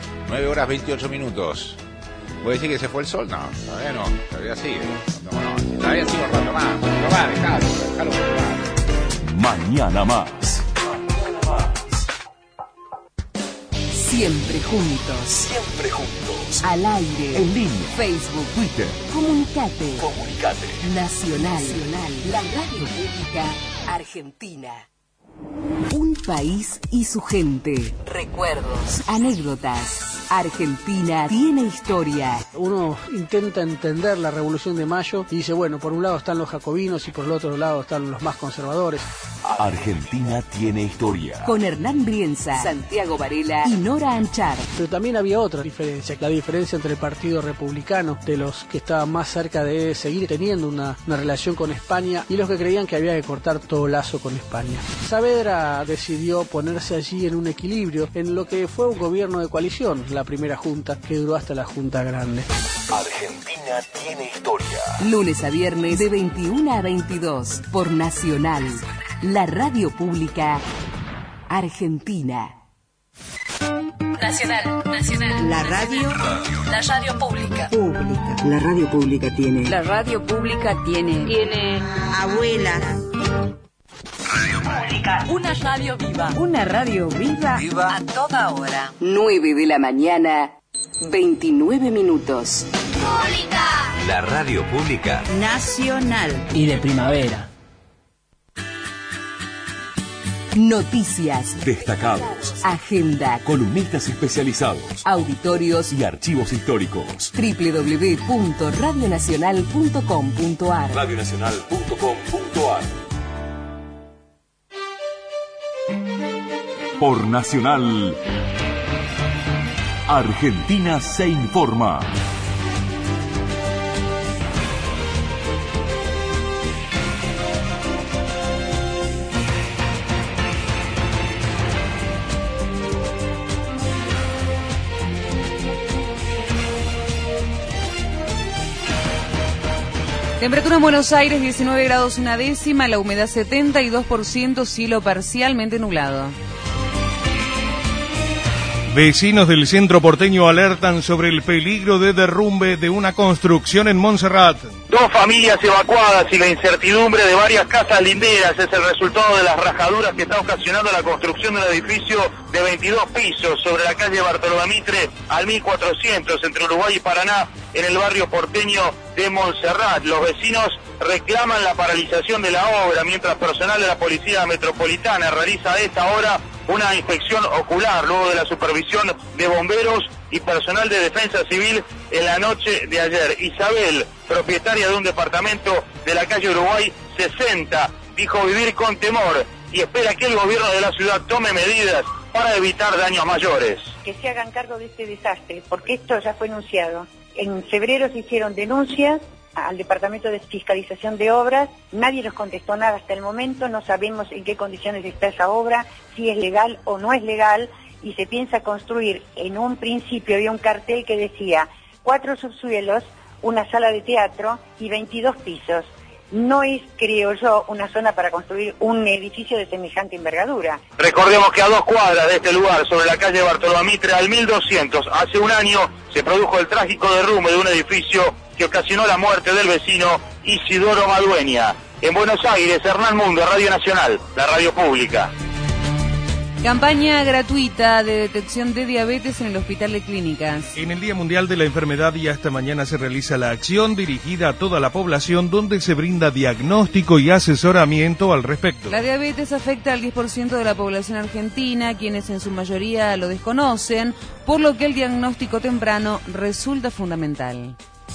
9:28. ¿Voy a decir que se fue el sol? No, todavía no, todavía sigue. No, todavía sigue un rato más. Déjalo. Mañana más. Siempre juntos. Al aire. En línea. Facebook. Twitter. Comunicate. Nacional. La radio pública argentina. Un país y su gente. Recuerdos. Anécdotas. Argentina tiene historia. Uno intenta entender la Revolución de Mayo y dice, bueno, por un lado están los jacobinos y por el otro lado están los más conservadores. Argentina tiene historia. Con Hernán Brienza, Santiago Varela y Nora Anchar. Pero también había otra diferencia, la diferencia entre el Partido Republicano, de los que estaban más cerca de seguir teniendo una relación con España, y los que creían que había que cortar todo lazo con España. Saavedra decidió ponerse allí en un equilibrio, en lo que fue un gobierno de coalición, la primera junta, que duró hasta la Junta Grande. Argentina tiene historia. Lunes a viernes de 21 a 22 por Nacional, la radio pública argentina. Nacional. La radio pública. La radio pública tiene. La radio pública tiene abuela. Radio pública. Una radio viva. Una radio viva. A toda hora. 9 de la mañana, 29 minutos. Pública. La radio pública. Nacional. Y de primavera. Noticias, Destacados, agenda, columnistas especializados auditorios y archivos históricos. www.radionacional.com.ar. Radionacional.com.ar. Por Nacional, Argentina se informa. Temperatura en Buenos Aires 19 grados 1 décima, la humedad 72%, cielo parcialmente nublado. Vecinos del centro porteño alertan sobre el peligro de derrumbe de una construcción en Montserrat. 2 familias evacuadas y la incertidumbre de varias casas linderas es el resultado de las rajaduras que está ocasionando la construcción de un edificio de 22 pisos sobre la calle Bartolomé Mitre al 1400 entre Uruguay y Paraná en el barrio porteño de Montserrat. Los vecinos reclaman la paralización de la obra mientras personal de la Policía Metropolitana realiza a esta hora una inspección ocular luego de la supervisión de bomberos y personal de defensa civil en la noche de ayer. Isabel, propietaria de un departamento de la calle Uruguay 60, dijo vivir con temor y espera que el gobierno de la ciudad tome medidas para evitar daños mayores. Que se hagan cargo de este desastre, porque esto ya fue anunciado. En febrero se hicieron denuncias al Departamento de Fiscalización de Obras, nadie nos contestó nada hasta el momento, no sabemos en qué condiciones está esa obra, si es legal o no es legal, y se piensa construir, en un principio había un cartel que decía 4 subsuelos, una sala de teatro y 22 pisos. No es, creo yo, una zona para construir un edificio de semejante envergadura. Recordemos que a 2 cuadras de este lugar, sobre la calle Bartolomé Mitre al 1200, hace un año se produjo el trágico derrumbe de un edificio que ocasionó la muerte del vecino Isidoro Madueña. En Buenos Aires, Hernán Mundo, Radio Nacional, la radio pública. Campaña gratuita de detección de diabetes en el Hospital de Clínicas. En el Día Mundial de la Enfermedad y hasta mañana se realiza la acción dirigida a toda la población donde se brinda diagnóstico y asesoramiento al respecto. La diabetes afecta al 10% de la población argentina, quienes en su mayoría lo desconocen, por lo que el diagnóstico temprano resulta fundamental.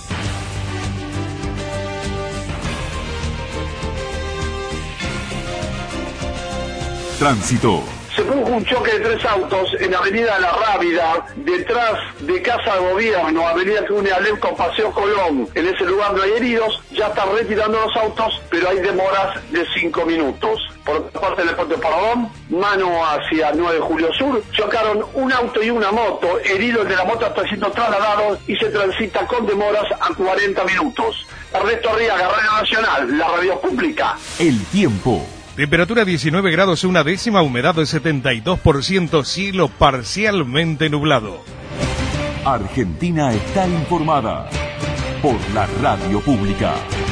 Tránsito. Se produjo un choque de 3 autos en Avenida La Rábida, detrás de Casa de Gobierno, Avenida que une Alem con Paseo Colón. En ese lugar no hay heridos, ya están retirando los autos, pero hay demoras de 5 minutos. Por otra parte, en el Puente Paradón, mano hacia 9 de Julio Sur, chocaron un auto y una moto. Herido el de la moto está siendo trasladado y se transita con demoras a 40 minutos. Ernesto Arriaga, Radio Nacional, la radio pública. El tiempo. Temperatura 19 grados 1 décima, humedad de 72%, cielo parcialmente nublado. Argentina está informada por la radio pública.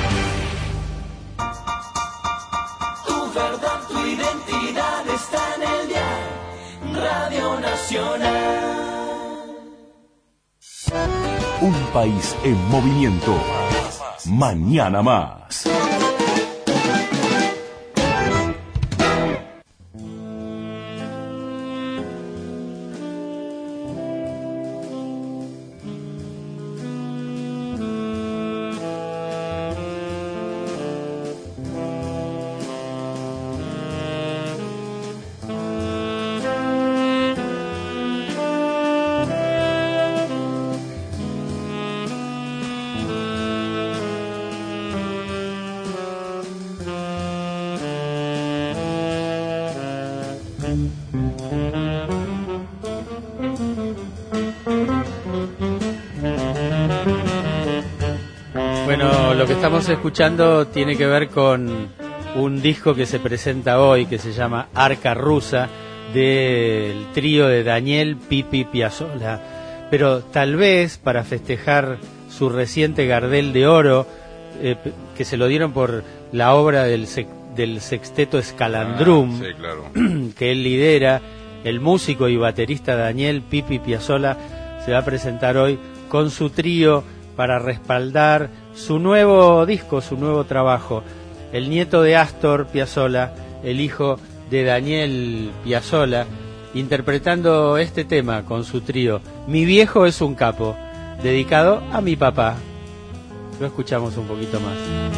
Tu verdad, tu identidad está en el diario Radio Nacional. Un país en movimiento. Mañana más. Bueno, lo que estamos escuchando tiene que ver con un disco que se presenta hoy que se llama Arca Rusa del trío de Daniel Pipi Piazzolla, pero tal vez para festejar su reciente Gardel de Oro, que se lo dieron por la obra del sexteto Scalandrum, sí, claro, que él lidera, el músico y baterista Daniel Pipi Piazzolla se va a presentar hoy con su trío para respaldar su nuevo disco, su nuevo trabajo. El nieto de Astor Piazzolla, el hijo de Daniel Piazzolla, interpretando este tema con su trío, Mi viejo es un capo, dedicado a mi papá. Lo escuchamos un poquito más.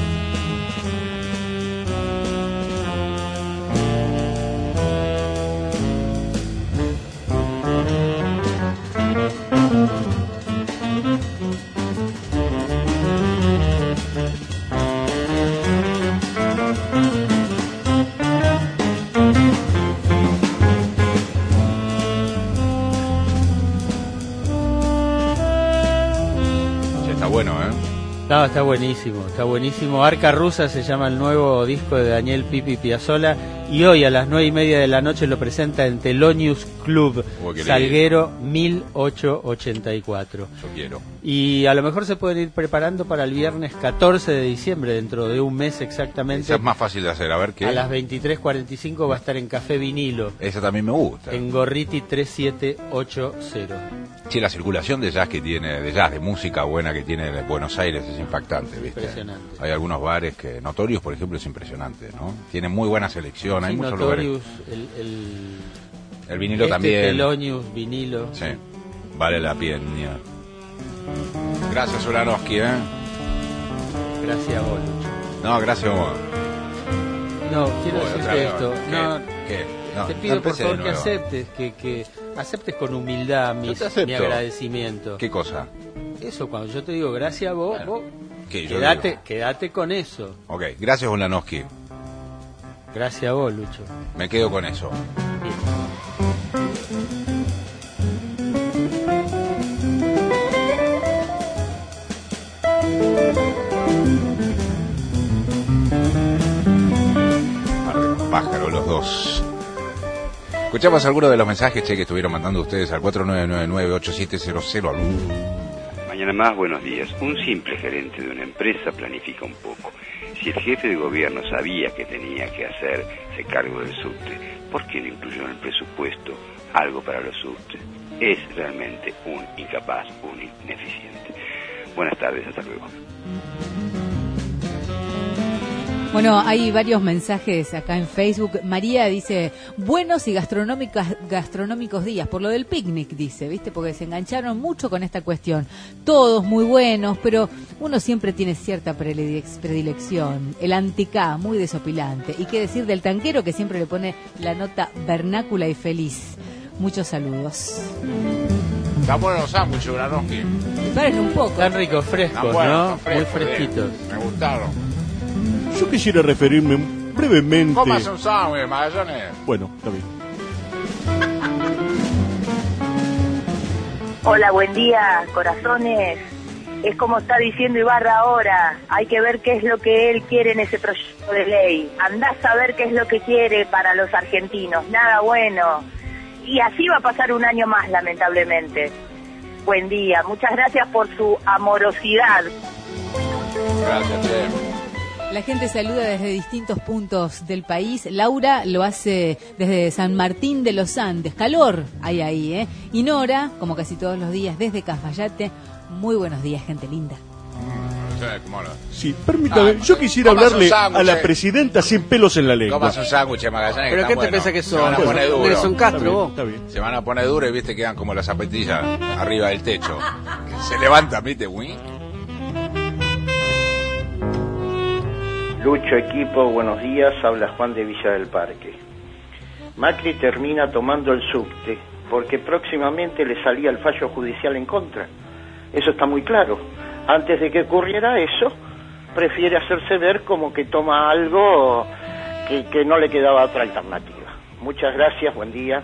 No, está buenísimo. Arca Rusa se llama el nuevo disco de Daniel Pipi Piazzolla y hoy a las 9:30 de la noche lo presenta en Thelonious Club, Salguero 1884. Yo quiero. Y a lo mejor se pueden ir preparando para el viernes 14 de diciembre, dentro de un mes exactamente. Esa es más fácil de hacer, a ver qué. A las 23:45 va a estar en Café Vinilo. Esa también me gusta. En Gorriti 3780. Sí, la circulación de jazz que tiene, de música buena que tiene Buenos Aires es impactante, ¿viste? Impresionante. Hay algunos bares que, Notorious, por ejemplo, es impresionante, ¿no? Tiene muy buena selección, hay muchos Notorious, lugares. El vinilo también. Thelonious, vinilo. Sí, vale la pena. Gracias, Ulanowski, Gracias a vos, Lucho. No, gracias a vos. No, quiero decirte esto. ¿Qué? No, te pido por favor que nuevo. aceptes, que aceptes con humildad mi agradecimiento. ¿Qué cosa? Eso, cuando yo te digo gracias a vos, vos ¿qué? quédate con eso. Ok, gracias, Ulanowski. Gracias a vos, Lucho. Me quedo con eso. Pájaro, los dos. Escuchamos algunos de los mensajes que estuvieron mandando ustedes al 4999-8700. Mañana más, buenos días. Un simple gerente de una empresa planifica un poco. Si el jefe de gobierno sabía que tenía que hacerse cargo del subte, ¿por qué no incluyó en el presupuesto algo para los subtes? Es realmente un incapaz, un ineficiente. Buenas tardes, hasta luego. Bueno, hay varios mensajes acá en Facebook. María dice, buenos y gastronómicos días, por lo del picnic, dice, ¿viste? Porque se engancharon mucho con esta cuestión. Todos muy buenos, pero uno siempre tiene cierta predilección. El anticá, muy desopilante. Y qué decir del tanquero, que siempre le pone la nota vernácula y feliz. Muchos saludos. Están buenos los sándwiches, Ulanowski. Paren un poco. Están ricos, frescos, ¿no? Muy fresquitos. Me gustaron. Yo quisiera referirme brevemente... Cómase un sándwich, Magallanes. Bueno, está bien. Hola, buen día, corazones. Es como está diciendo Ibarra ahora. Hay que ver qué es lo que él quiere en ese proyecto de ley. Andás a ver qué es lo que quiere para los argentinos. Nada bueno. Y así va a pasar un año más, lamentablemente. Buen día. Muchas gracias por su amorosidad. Gracias, Che. La gente saluda desde distintos puntos del país. Laura lo hace desde San Martín de los Andes. Calor hay ahí, ¿eh? Y Nora, como casi todos los días, desde Cafayate. Muy buenos días, gente linda. Sí, permítame, yo quisiera hablarle a la presidenta sin pelos en la lengua. Comas un sándwich, Magallanes. ¿Pero qué te pensás que son? Se van a poner duros. Nelson Castro, vos. Está bien. Se van a poner duros y viste, quedan como las zapatillas arriba del techo. Se levantan, viste, güey. Lucho, equipo, buenos días, habla Juan de Villa del Parque. Macri termina tomando el subte porque próximamente le salía el fallo judicial en contra. Eso está muy claro. Antes de que ocurriera eso, prefiere hacerse ver como que toma algo que no le quedaba otra alternativa. Muchas gracias, buen día.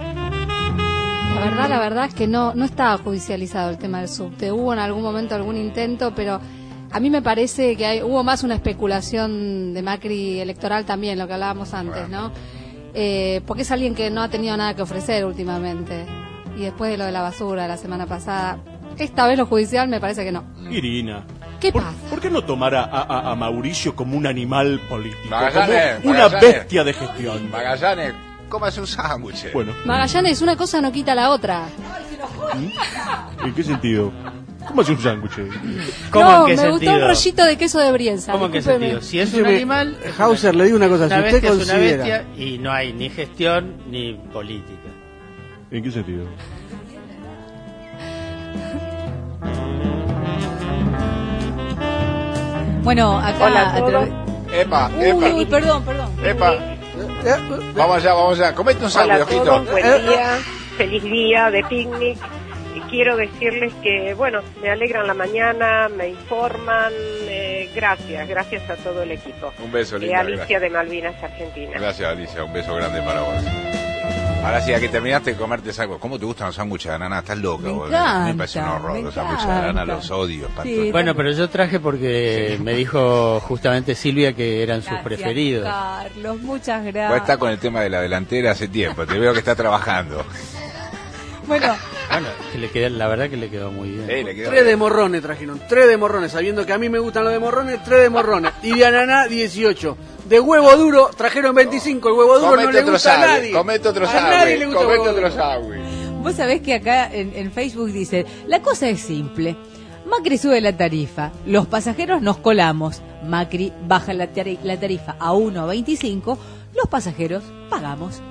La verdad es que no estaba judicializado el tema del subte. Hubo en algún momento algún intento, pero a mí me parece que hubo más una especulación de Macri electoral también, lo que hablábamos antes, ¿no? Porque es alguien que no ha tenido nada que ofrecer últimamente. Y después de lo de la basura la semana pasada, esta vez lo judicial me parece que no. Irina, ¿qué pasa? ¿Por qué no tomar a Mauricio como un animal político? Magallanes, como una bestia de gestión. Magallanes, cómase un sándwich. Bueno. Magallanes, una cosa no quita la otra. ¿En qué sentido? ¿Cómo hace un sándwich? No, me gustó un rollito de queso de Brienza. ¿Cómo en qué sentido? Si es un Escúcheme, animal... Hauser, le digo una cosa. Si Una usted bestia es una considera... bestia y no hay ni gestión ni política. ¿En qué sentido? Bueno, acá... Hola a todos. Epa, epa. Uy, perdón. Epa. Vamos allá. Comete un sándwich, Hola a ojito. todos, buen día, feliz día de picnic. Y quiero decirles que, bueno, me alegran la mañana, me informan, gracias a todo el equipo. Un beso, linda. Alicia Gracias. de Malvinas, Argentina. Gracias, Alicia. Un beso grande para vos. Ahora sí, a que terminaste de comerte sándwich. ¿Cómo te gustan los sándwiches de banana? Estás loca, Me vos. encanta, Me parece un horror. me Los sándwiches de banana los odio. Sí, Bueno, pero yo traje porque me dijo justamente Silvia que eran sus Gracias, preferidos. Carlos, muchas Vos gracias. estás con el tema de la delantera hace tiempo. Te veo que está trabajando. Bueno, Bueno, que le quedó, la verdad que le quedó muy bien. Le quedó 3 de morrones trajeron, 3 de morrones, sabiendo que a mí me gustan los de morrones, 3 de morrones. Y de ananá, 18. De huevo duro, trajeron 25. El huevo duro no le gusta a nadie. Comete otro A nadie le sándwich. gusta el Comete huevo otro duro. sándwich. vos sabés que acá en Facebook dice, la cosa es simple. Macri sube la tarifa, los pasajeros nos colamos. Macri baja la tarifa a 1.25, los pasajeros pagamos.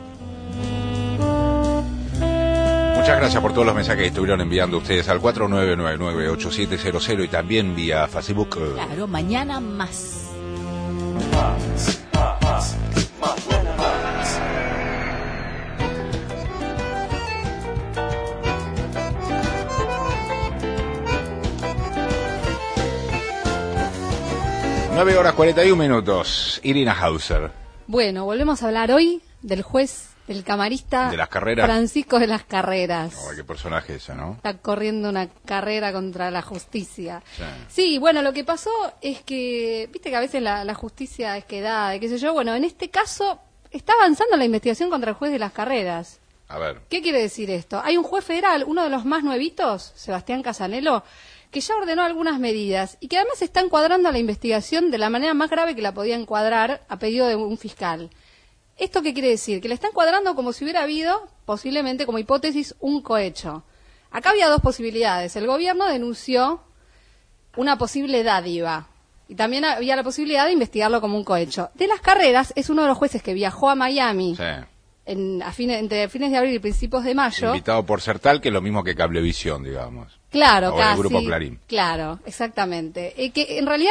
Muchas gracias por todos los mensajes que estuvieron enviando ustedes al 4999-8700 y también vía Facebook. Claro, mañana más. Nueve horas 41 minutos. Irina Hauser. Bueno, volvemos a hablar hoy del juez, del camarista De las carreras. Francisco de las Carreras. Oh, qué personaje ese, ¿no? Está corriendo una carrera contra la justicia. Sí. Sí, bueno, lo que pasó es que, viste que a veces la justicia es quedada, qué sé yo. Bueno, en este caso está avanzando la investigación contra el juez de las carreras. A ver. ¿Qué quiere decir esto? Hay un juez federal, uno de los más nuevitos, Sebastián Casanelo, que ya ordenó algunas medidas y que además está encuadrando a la investigación de la manera más grave que la podía encuadrar a pedido de un fiscal. ¿Esto qué quiere decir? Que le está encuadrando como si hubiera habido, posiblemente como hipótesis, un cohecho. Acá había dos posibilidades. El gobierno denunció una posible dádiva y también había la posibilidad de investigarlo como un cohecho. De las Carreras es uno de los jueces que viajó a Miami Sí. entre fines de abril y principios de mayo. Invitado por Sertal, que es lo mismo que Cablevisión, digamos. Claro, O casi. el Grupo Clarín. Claro, exactamente. Que en realidad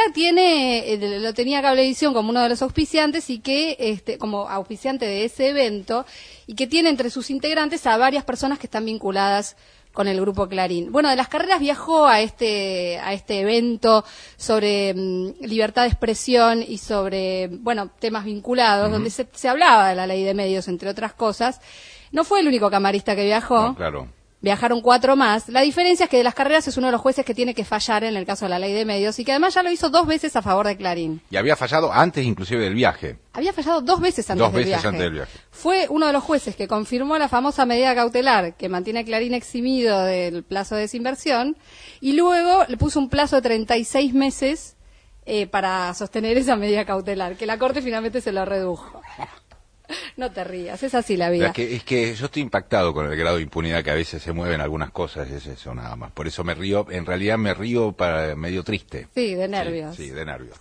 lo tenía Cablevisión como uno de los auspiciantes y que, como auspiciante de ese evento, y que tiene entre sus integrantes a varias personas que están vinculadas con el Grupo Clarín. Bueno, de las Carreras viajó a este evento sobre libertad de expresión y sobre, temas vinculados, donde se hablaba de la ley de medios, entre otras cosas. No fue el único camarista que viajó. No, claro. Viajaron 4 más. La diferencia es que de las Carreras es uno de los jueces que tiene que fallar en el caso de la ley de medios y que además ya lo hizo 2 veces a favor de Clarín. Y había fallado antes inclusive del viaje. Había fallado 2 veces antes 2 del veces viaje. antes del viaje. Fue uno de los jueces que confirmó la famosa medida cautelar que mantiene a Clarín eximido del plazo de desinversión y luego le puso un plazo de 36 meses para sostener esa medida cautelar, que la Corte finalmente se lo redujo. No te rías, es así la vida. Es que yo estoy impactado con el grado de impunidad que a veces se mueven algunas cosas, es eso nada más. Por eso me río, en realidad me río medio triste. Sí, de nervios. Sí, de nervios.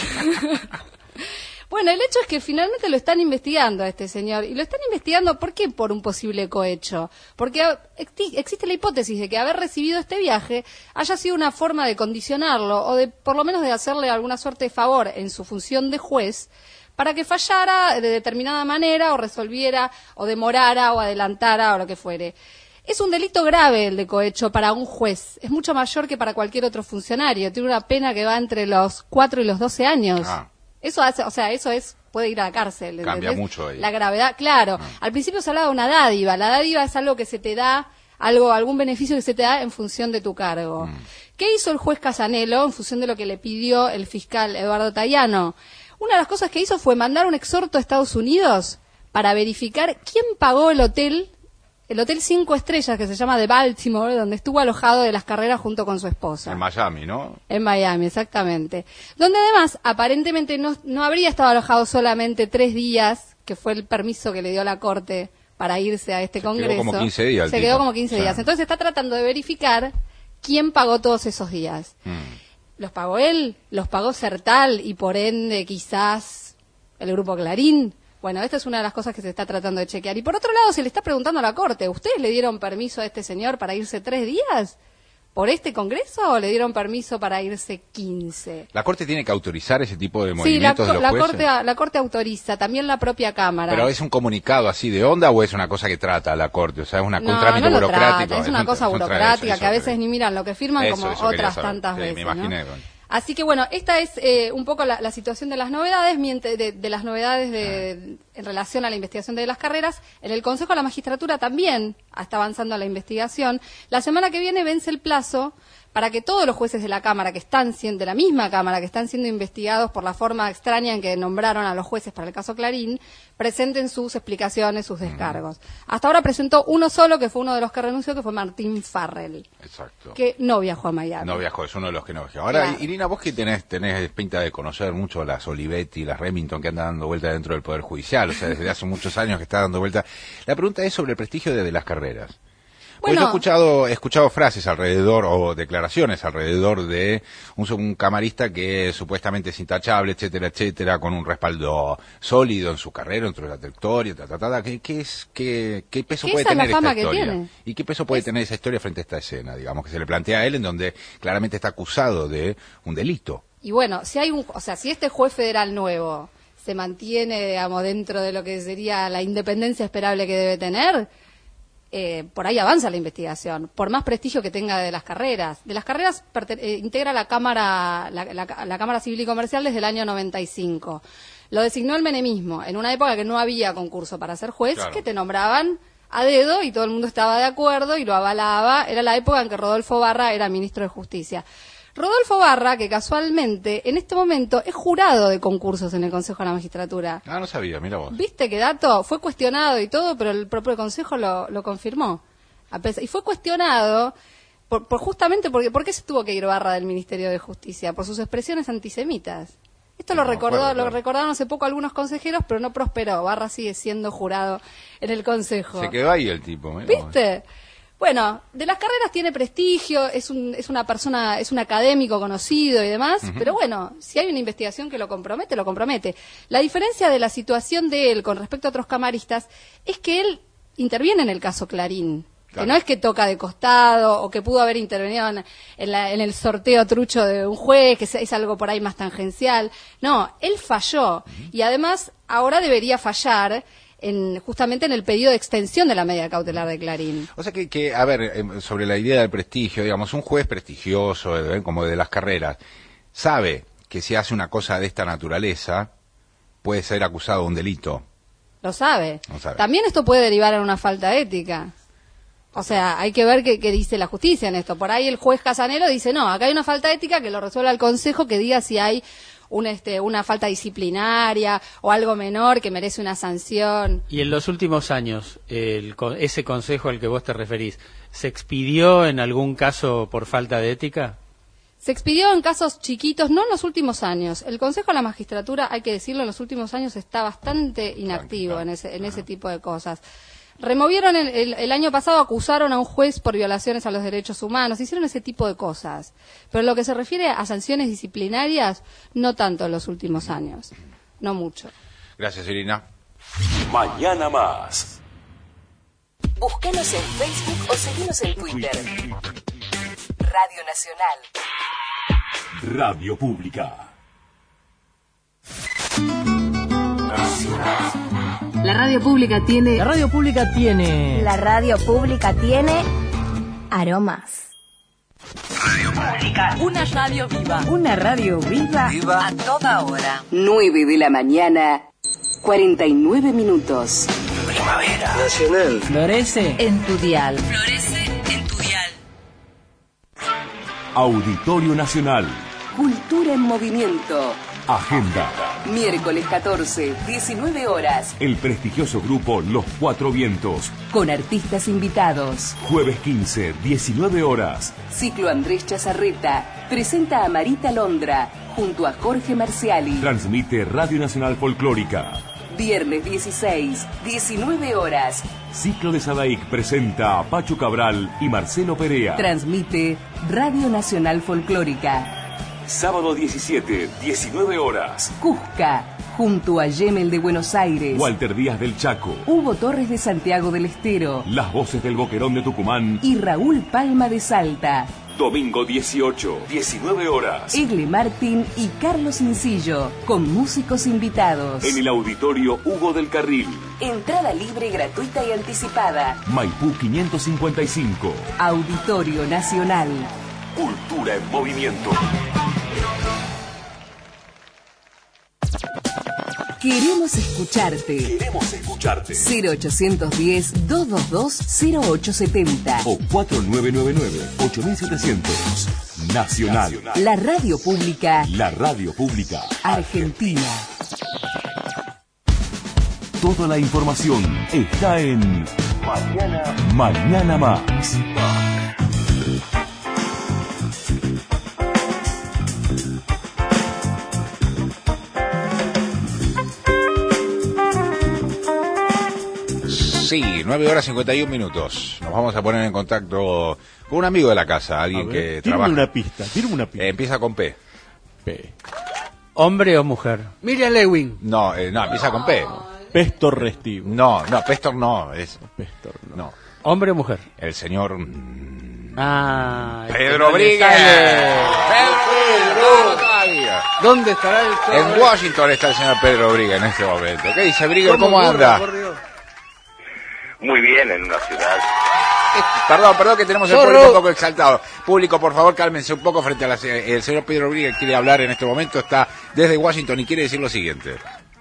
Bueno, el hecho es que finalmente lo están investigando a este señor. Y lo están investigando, ¿por qué? Por un posible cohecho. Porque existe la hipótesis de que haber recibido este viaje haya sido una forma de condicionarlo, o de por lo menos de hacerle alguna suerte de favor en su función de juez, para que fallara de determinada manera, o resolviera, o demorara, o adelantara, o lo que fuere. Es un delito grave el de cohecho para un juez. Es mucho mayor que para cualquier otro funcionario. Tiene una pena que va entre los 4 y los 12 años. Ah. Eso hace, puede ir a la cárcel. Cambia ¿entendés? mucho ahí. La gravedad, claro. Al principio se hablaba de una dádiva. La dádiva es algo que se te da, algún beneficio que se te da en función de tu cargo. ¿Qué hizo el juez Casanelo en función de lo que le pidió el fiscal Eduardo Tayano? Una de las cosas que hizo fue mandar un exhorto a Estados Unidos para verificar quién pagó el hotel 5 estrellas que se llama The Baltimore, donde estuvo alojado de las Carreras junto con su esposa. En Miami, ¿no? En Miami, exactamente. Donde además, aparentemente, no habría estado alojado solamente 3 días, que fue el permiso que le dio la Corte para irse a este congreso. Quedó como 15 días. Se quedó como 15 días. Entonces está tratando de verificar ¿quién pagó todos esos días? ¿Los pagó él? ¿Los pagó Sertal y por ende quizás el Grupo Clarín? Bueno, esta es una de las cosas que se está tratando de chequear. Y por otro lado, se le está preguntando a la Corte, ¿ustedes le dieron permiso a este señor para irse 3 días por este Congreso o le dieron permiso para irse 15? ¿La Corte tiene que autorizar ese tipo de Sí, movimientos de los jueces? la Corte autoriza, también la propia Cámara. ¿Pero es un comunicado así de onda o es una cosa que trata la Corte? O sea, es un trámite no lo burocrático. trata, es una cosa burocrática que a veces ni miran lo que firman como otras tantas veces. Me imaginé. ¿no? Así que bueno, esta es un poco la situación de las novedades, de las novedades en relación a la investigación de las carreras. En el Consejo de la Magistratura también está avanzando la investigación. La semana que viene vence el plazo para que todos los jueces de la Cámara, de la misma Cámara, que están siendo investigados por la forma extraña en que nombraron a los jueces para el caso Clarín, presenten sus explicaciones, sus descargos. Hasta ahora presentó uno solo, que fue uno de los que renunció, que fue Martín Farrell. Exacto. Que no viajó a Miami. No viajó, es uno de los que no viajó. Ahora, Claro. Irina, vos que tenés pinta de conocer mucho las Olivetti, las Remington, que andan dando vuelta dentro del Poder Judicial, o sea, desde hace muchos años que está dando vuelta. La pregunta es sobre el prestigio de las carreras. Pues yo he escuchado frases alrededor, o declaraciones alrededor de un camarista que supuestamente es intachable, etcétera, etcétera, con un respaldo sólido en su carrera, en su trayectoria, ¿qué peso puede tener esta historia? ¿Y qué peso puede tener esa historia frente a esta escena, digamos, que se le plantea a él, en donde claramente está acusado de un delito? Y bueno, si este juez federal nuevo se mantiene, digamos, dentro de lo que sería la independencia esperable que debe tener, por ahí avanza la investigación, por más prestigio que tenga de las carreras. De las carreras integra la Cámara Civil y Comercial desde el año 95. Lo designó el menemismo, en una época que no había concurso para ser juez, que te nombraban a dedo y todo el mundo estaba de acuerdo y lo avalaba. Era la época en que Rodolfo Barra era ministro de Justicia. Rodolfo Barra, que casualmente en este momento es jurado de concursos en el Consejo de la Magistratura. Ah, no sabía, mira vos. ¿Viste qué dato? Fue cuestionado y todo, pero el propio Consejo lo confirmó. Y fue cuestionado justamente porque ¿por qué se tuvo que ir Barra del Ministerio de Justicia? Por sus expresiones antisemitas. Esto lo recordaron hace poco algunos consejeros, pero no prosperó. Barra sigue siendo jurado en el Consejo. Se quedó ahí el tipo. ¿Viste? Bueno, de las carreras tiene prestigio, es una persona, es un académico conocido y demás, pero bueno, si hay una investigación que lo compromete, lo compromete. La diferencia de la situación de él con respecto a otros camaristas es que él interviene en el caso Clarín. Claro. Que no es que toca de costado o que pudo haber intervenido en el sorteo trucho de un juez, que es algo por ahí más tangencial. No, él falló y además ahora debería fallar justamente en el pedido de extensión de la medida cautelar de Clarín. O sea que a ver, sobre la idea del prestigio, digamos, un juez prestigioso, como de las carreras, sabe que si hace una cosa de esta naturaleza, puede ser acusado de un delito. Lo sabe. También esto puede derivar en una falta ética. O sea, hay que ver qué dice la justicia en esto. Por ahí el juez Casanero dice, no, acá hay una falta ética, que lo resuelva el Consejo, que diga si hay una falta disciplinaria o algo menor que merece una sanción. Y en los últimos años, ese consejo al que vos te referís, ¿se expidió en algún caso por falta de ética? Se expidió en casos chiquitos, no en los últimos años. El Consejo de la Magistratura, hay que decirlo, en los últimos años está bastante inactivo en ese tipo de cosas. Removieron el año pasado, acusaron a un juez por violaciones a los derechos humanos, hicieron ese tipo de cosas. Pero en lo que se refiere a sanciones disciplinarias, no tanto en los últimos años, no mucho. Gracias, Irina. Mañana más. Búscanos en Facebook o seguinos en Twitter. Radio Nacional. Radio Pública. La radio pública tiene... La radio pública tiene aromas. Radio Pública. Una radio viva. Una radio viva. A toda hora. 9 de la mañana, 49 minutos. Primavera. Nacional. Florece en tu dial. Florece en tu dial. Auditorio Nacional. Cultura en movimiento. Agenda. Miércoles 14, 19 horas. El prestigioso grupo Los Cuatro Vientos. Con artistas invitados. Jueves 15, 19 horas. Ciclo Andrés Chazarreta presenta a Marita Londra junto a Jorge Marciali. Transmite Radio Nacional Folclórica. Viernes 16, 19 horas. Ciclo de Sadaic presenta a Pacho Cabral y Marcelo Perea. Transmite Radio Nacional Folclórica. Sábado 17, 19 horas. Cusca, junto a Yemel de Buenos Aires. Walter Díaz del Chaco. Hugo Torres de Santiago del Estero. Las voces del Boquerón de Tucumán. Y Raúl Palma de Salta. Domingo 18, 19 horas. Egle Martín y Carlos Incillo, con músicos invitados. En el auditorio Hugo del Carril. Entrada libre, gratuita y anticipada. Maipú 555. Auditorio Nacional. Cultura en movimiento. Queremos escucharte. 0810-222-0870 o 4999-8700. Nacional. La radio pública. La radio pública Argentina. Toda la información está en Mañana Más. Sí, 9 horas 51 minutos. Nos vamos a poner en contacto con un amigo de la casa, alguien que trabaja. Tírame una pista. Empieza con P. ¿Hombre o mujer? Miriam Lewin. No, empieza con P. Pestor Restivo. No, Pestor no. Pestor no. ¿Hombre o mujer? El señor... Pedro Brigues. ¿Dónde estará el señor? En Washington está el señor Pedro Brigues en este momento. ¿Qué dice Brigues? ¿Cómo anda? Muy bien, en una ciudad. Perdón que tenemos el público un poco exaltado. Público, por favor, cálmense un poco frente a el señor Pedro Brigues quiere hablar en este momento, está desde Washington y quiere decir lo siguiente.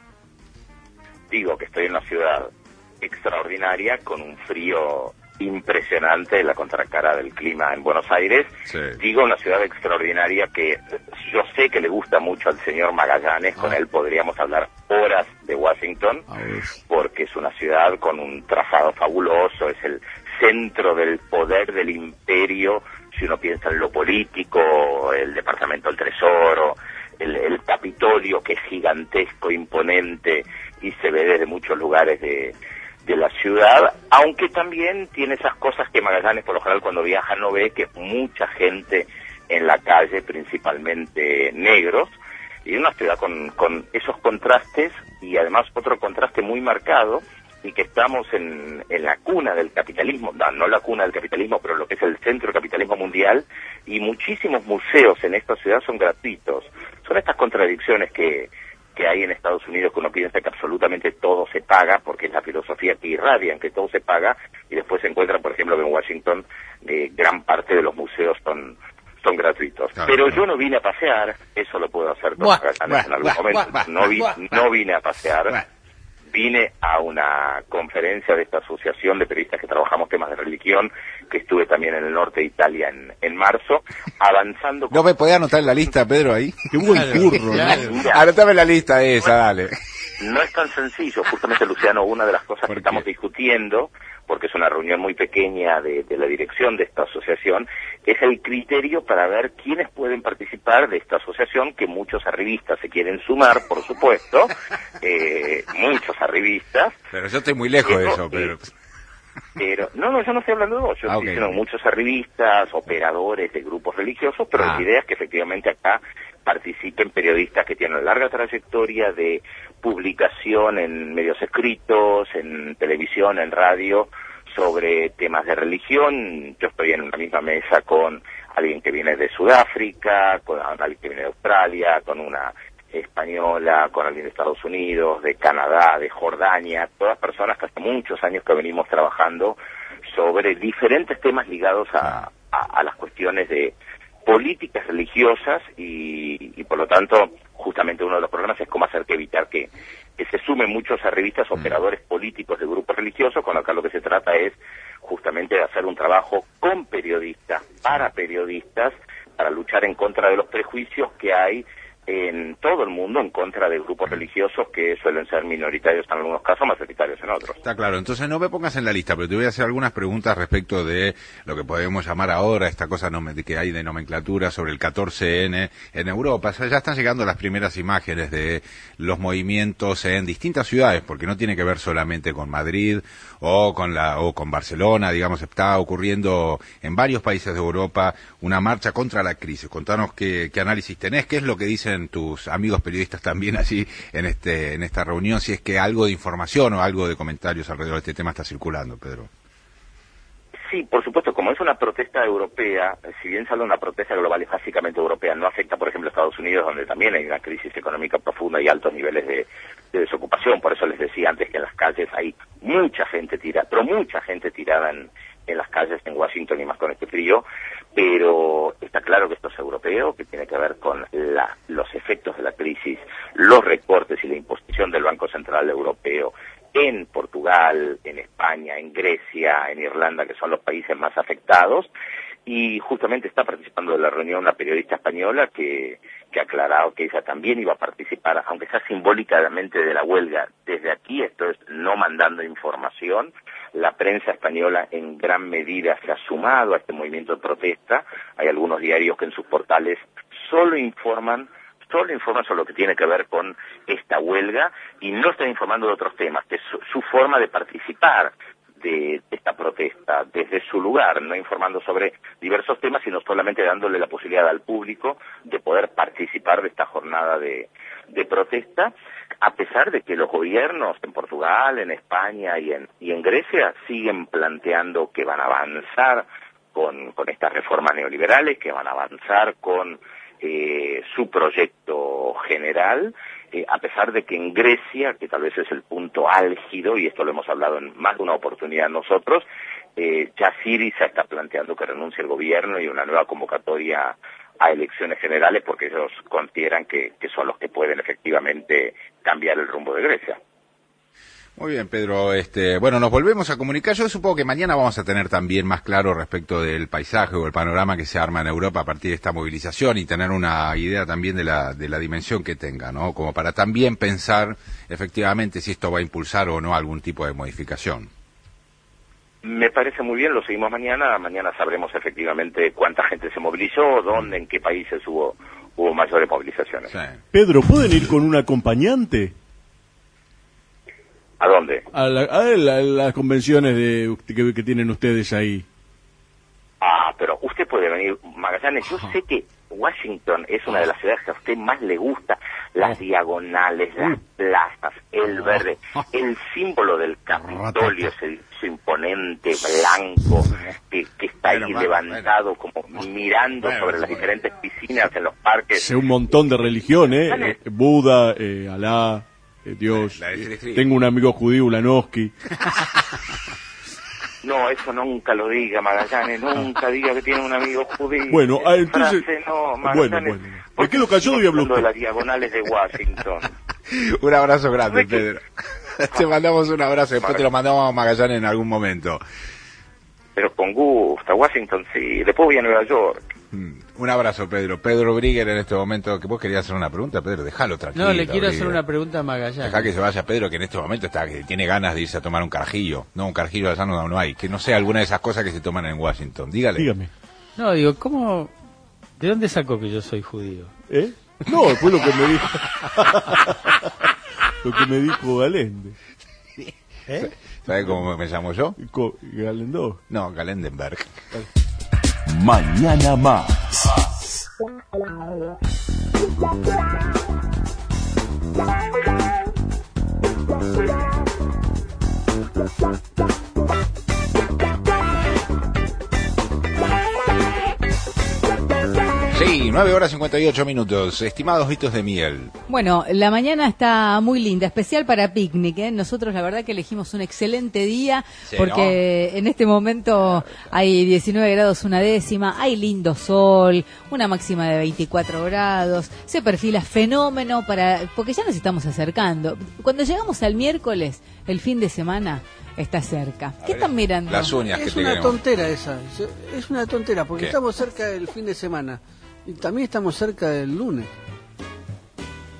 Digo que estoy en una ciudad extraordinaria con un frío impresionante en la contracara del clima en Buenos Aires. Sí. Digo una ciudad extraordinaria que yo sé que le gusta mucho al señor Magallanes, con él podríamos hablar horas de Washington, porque es una ciudad con un trazado fabuloso, es el centro del poder del imperio, si uno piensa en lo político, el Departamento del Tesoro, el Capitolio, que es gigantesco, imponente, y se ve desde muchos lugares de la ciudad, aunque también tiene esas cosas que Magallanes por lo general cuando viaja no ve, que es mucha gente en la calle, principalmente negros, y una ciudad con esos contrastes, y además otro contraste muy marcado, y que estamos en la cuna del capitalismo, no la cuna del capitalismo, pero lo que es el centro del capitalismo mundial, y muchísimos museos en esta ciudad son gratuitos. Son estas contradicciones que hay en Estados Unidos, que uno piensa que absolutamente todo se paga, porque es la filosofía que irradian, que todo se paga, y después se encuentran, por ejemplo, que en Washington gran parte de los museos son gratuitos. Pero yo no vine a pasear, eso lo puedo hacer todos en algún momento. No vine a pasear, vine a una conferencia de esta asociación de periodistas que trabajamos temas de religión, que estuve también en el norte de Italia en marzo, avanzando... ¿No me podés anotar en la lista, Pedro, ahí? ¡Qué buen curro! Anotame la lista esa, dale. No es tan sencillo, justamente, Luciano, una de las cosas que estamos discutiendo, porque es una reunión muy pequeña de la dirección de esta asociación, es el criterio para ver quiénes pueden participar de esta asociación, que muchos arribistas se quieren sumar, por supuesto, muchos arribistas. Pero yo estoy muy lejos de eso, Pedro. Pero no, yo no estoy hablando de vos, yo estoy diciendo muchos arribistas, operadores de grupos religiosos, pero la idea es que efectivamente acá participen periodistas que tienen larga trayectoria de publicación en medios escritos, en televisión, en radio, sobre temas de religión. Yo estoy en una misma mesa con alguien que viene de Sudáfrica, con alguien que viene de Australia, con una española, con alguien de Estados Unidos, de Canadá, de Jordania, todas personas que hace muchos años que venimos trabajando sobre diferentes temas ligados a las cuestiones de políticas religiosas y por lo tanto justamente uno de los problemas es cómo hacer que evitar que se sumen muchos arribistas operadores políticos de grupos religiosos, cuando acá lo que se trata es justamente de hacer un trabajo con periodistas, para luchar en contra de los prejuicios que hay en todo el mundo en contra de grupos religiosos que suelen ser minoritarios en algunos casos, mayoritarios en otros. Está claro, entonces no me pongas en la lista, pero te voy a hacer algunas preguntas respecto de lo que podemos llamar ahora esta cosa que hay de nomenclatura sobre el 14N en Europa. Ya están llegando las primeras imágenes de los movimientos en distintas ciudades, porque no tiene que ver solamente con Madrid o con Barcelona, digamos, está ocurriendo en varios países de Europa una marcha contra la crisis. Contanos qué análisis tenés, qué es lo que dicen tus amigos periodistas también allí en esta reunión, si es que algo de información o algo de comentarios alrededor de este tema está circulando, Pedro. Sí, por supuesto, como es una protesta europea, si bien sale una protesta global es básicamente europea, no afecta, por ejemplo, a Estados Unidos, donde también hay una crisis económica profunda y altos niveles de desocupación. Por eso les decía antes que en las calles hay mucha gente tirada, pero mucha gente tirada en las calles en Washington y más con este frío, pero está claro que esto es europeo, que tiene que ver con los efectos de la crisis, los recortes y la imposición del Banco Central Europeo en Portugal, en España, en Grecia, en Irlanda, que son los países más afectados, y justamente está participando de la reunión una periodista española que ha aclarado que ella también iba a participar, aunque sea simbólicamente, de la huelga desde aquí, esto es no mandando información. La prensa española en gran medida se ha sumado a este movimiento de protesta. Hay algunos diarios que en sus portales solo informan sobre lo que tiene que ver con esta huelga y no están informando de otros temas, que es su forma de participar de esta protesta desde su lugar, no informando sobre diversos temas, sino solamente dándole la posibilidad al público de poder participar de esta jornada de protesta, a pesar de que los gobiernos en Portugal, en España y en Grecia siguen planteando que van a avanzar con estas reformas neoliberales, que van a avanzar con su proyecto general, a pesar de que en Grecia, que tal vez es el punto álgido, y esto lo hemos hablado en más de una oportunidad nosotros, ya Syriza está planteando que renuncie el gobierno y una nueva convocatoria a elecciones generales, porque ellos consideran que son los que pueden efectivamente cambiar el rumbo de Grecia. Muy bien, Pedro. Bueno, nos volvemos a comunicar. Yo supongo que mañana vamos a tener también más claro respecto del paisaje o el panorama que se arma en Europa a partir de esta movilización y tener una idea también de la dimensión que tenga, ¿no? Como para también pensar efectivamente si esto va a impulsar o no algún tipo de modificación. Me parece muy bien, lo seguimos mañana. Mañana sabremos efectivamente cuánta gente se movilizó, dónde, en qué países hubo mayores movilizaciones. Sí. Pedro, ¿pueden ir con un acompañante? ¿A dónde? A las convenciones que tienen ustedes ahí. Pero usted puede venir, Magallanes. Yo sé que Washington es una de las ciudades que a usted más le gusta, las diagonales, las plazas, el verde, el símbolo del Capitolio, ese imponente blanco que está ahí levantado, como mirando sobre las diferentes piscinas en los parques. Sé un montón de religiones, Buda, Alá, Dios. Tengo un amigo judío, Ulanowski. No, eso nunca lo diga, Magallanes, nunca diga que tiene un amigo judío. Bueno, entonces... No, Magallanes, bueno. Me quedo callado y hablo usted. De las diagonales de Washington. Un abrazo grande, Pedro. Te mandamos un abrazo, después te lo mandamos a Magallanes en algún momento. Pero con gusto, a Washington sí, después voy a Nueva York. Un abrazo, Pedro. Pedro Brigger en este momento, que vos querías hacer una pregunta, Pedro, déjalo tranquilo. No, le quiero Brigger. hacer una pregunta a Magallanes. Dejá que se vaya Pedro, que en este momento que tiene ganas de irse a tomar un carajillo. No, un carajillo allá no hay. Que no sé, alguna de esas cosas que se toman en Washington. Dígame. No, digo, ¿cómo? ¿De dónde sacó que yo soy judío? No, fue lo que me dijo. Lo que me dijo Galende. ¿Sabe cómo me llamo yo? Galendó. No, Galendenberg. Mañana más. Sí, 9:58. Estimados Vitos de Miel. Bueno, la mañana está muy linda, especial para picnic, ¿eh? Nosotros la verdad que elegimos un excelente día, Sí, porque en este momento hay 19 grados 1/10, hay lindo sol, una máxima de 24 grados, se perfila fenómeno porque ya nos estamos acercando. Cuando llegamos al miércoles, el fin de semana está cerca. ¿Qué están mirando? Las uñas que Es te una queremos. tontera esa, es una tontera, porque ¿Qué? estamos cerca del fin de semana y también estamos cerca del lunes.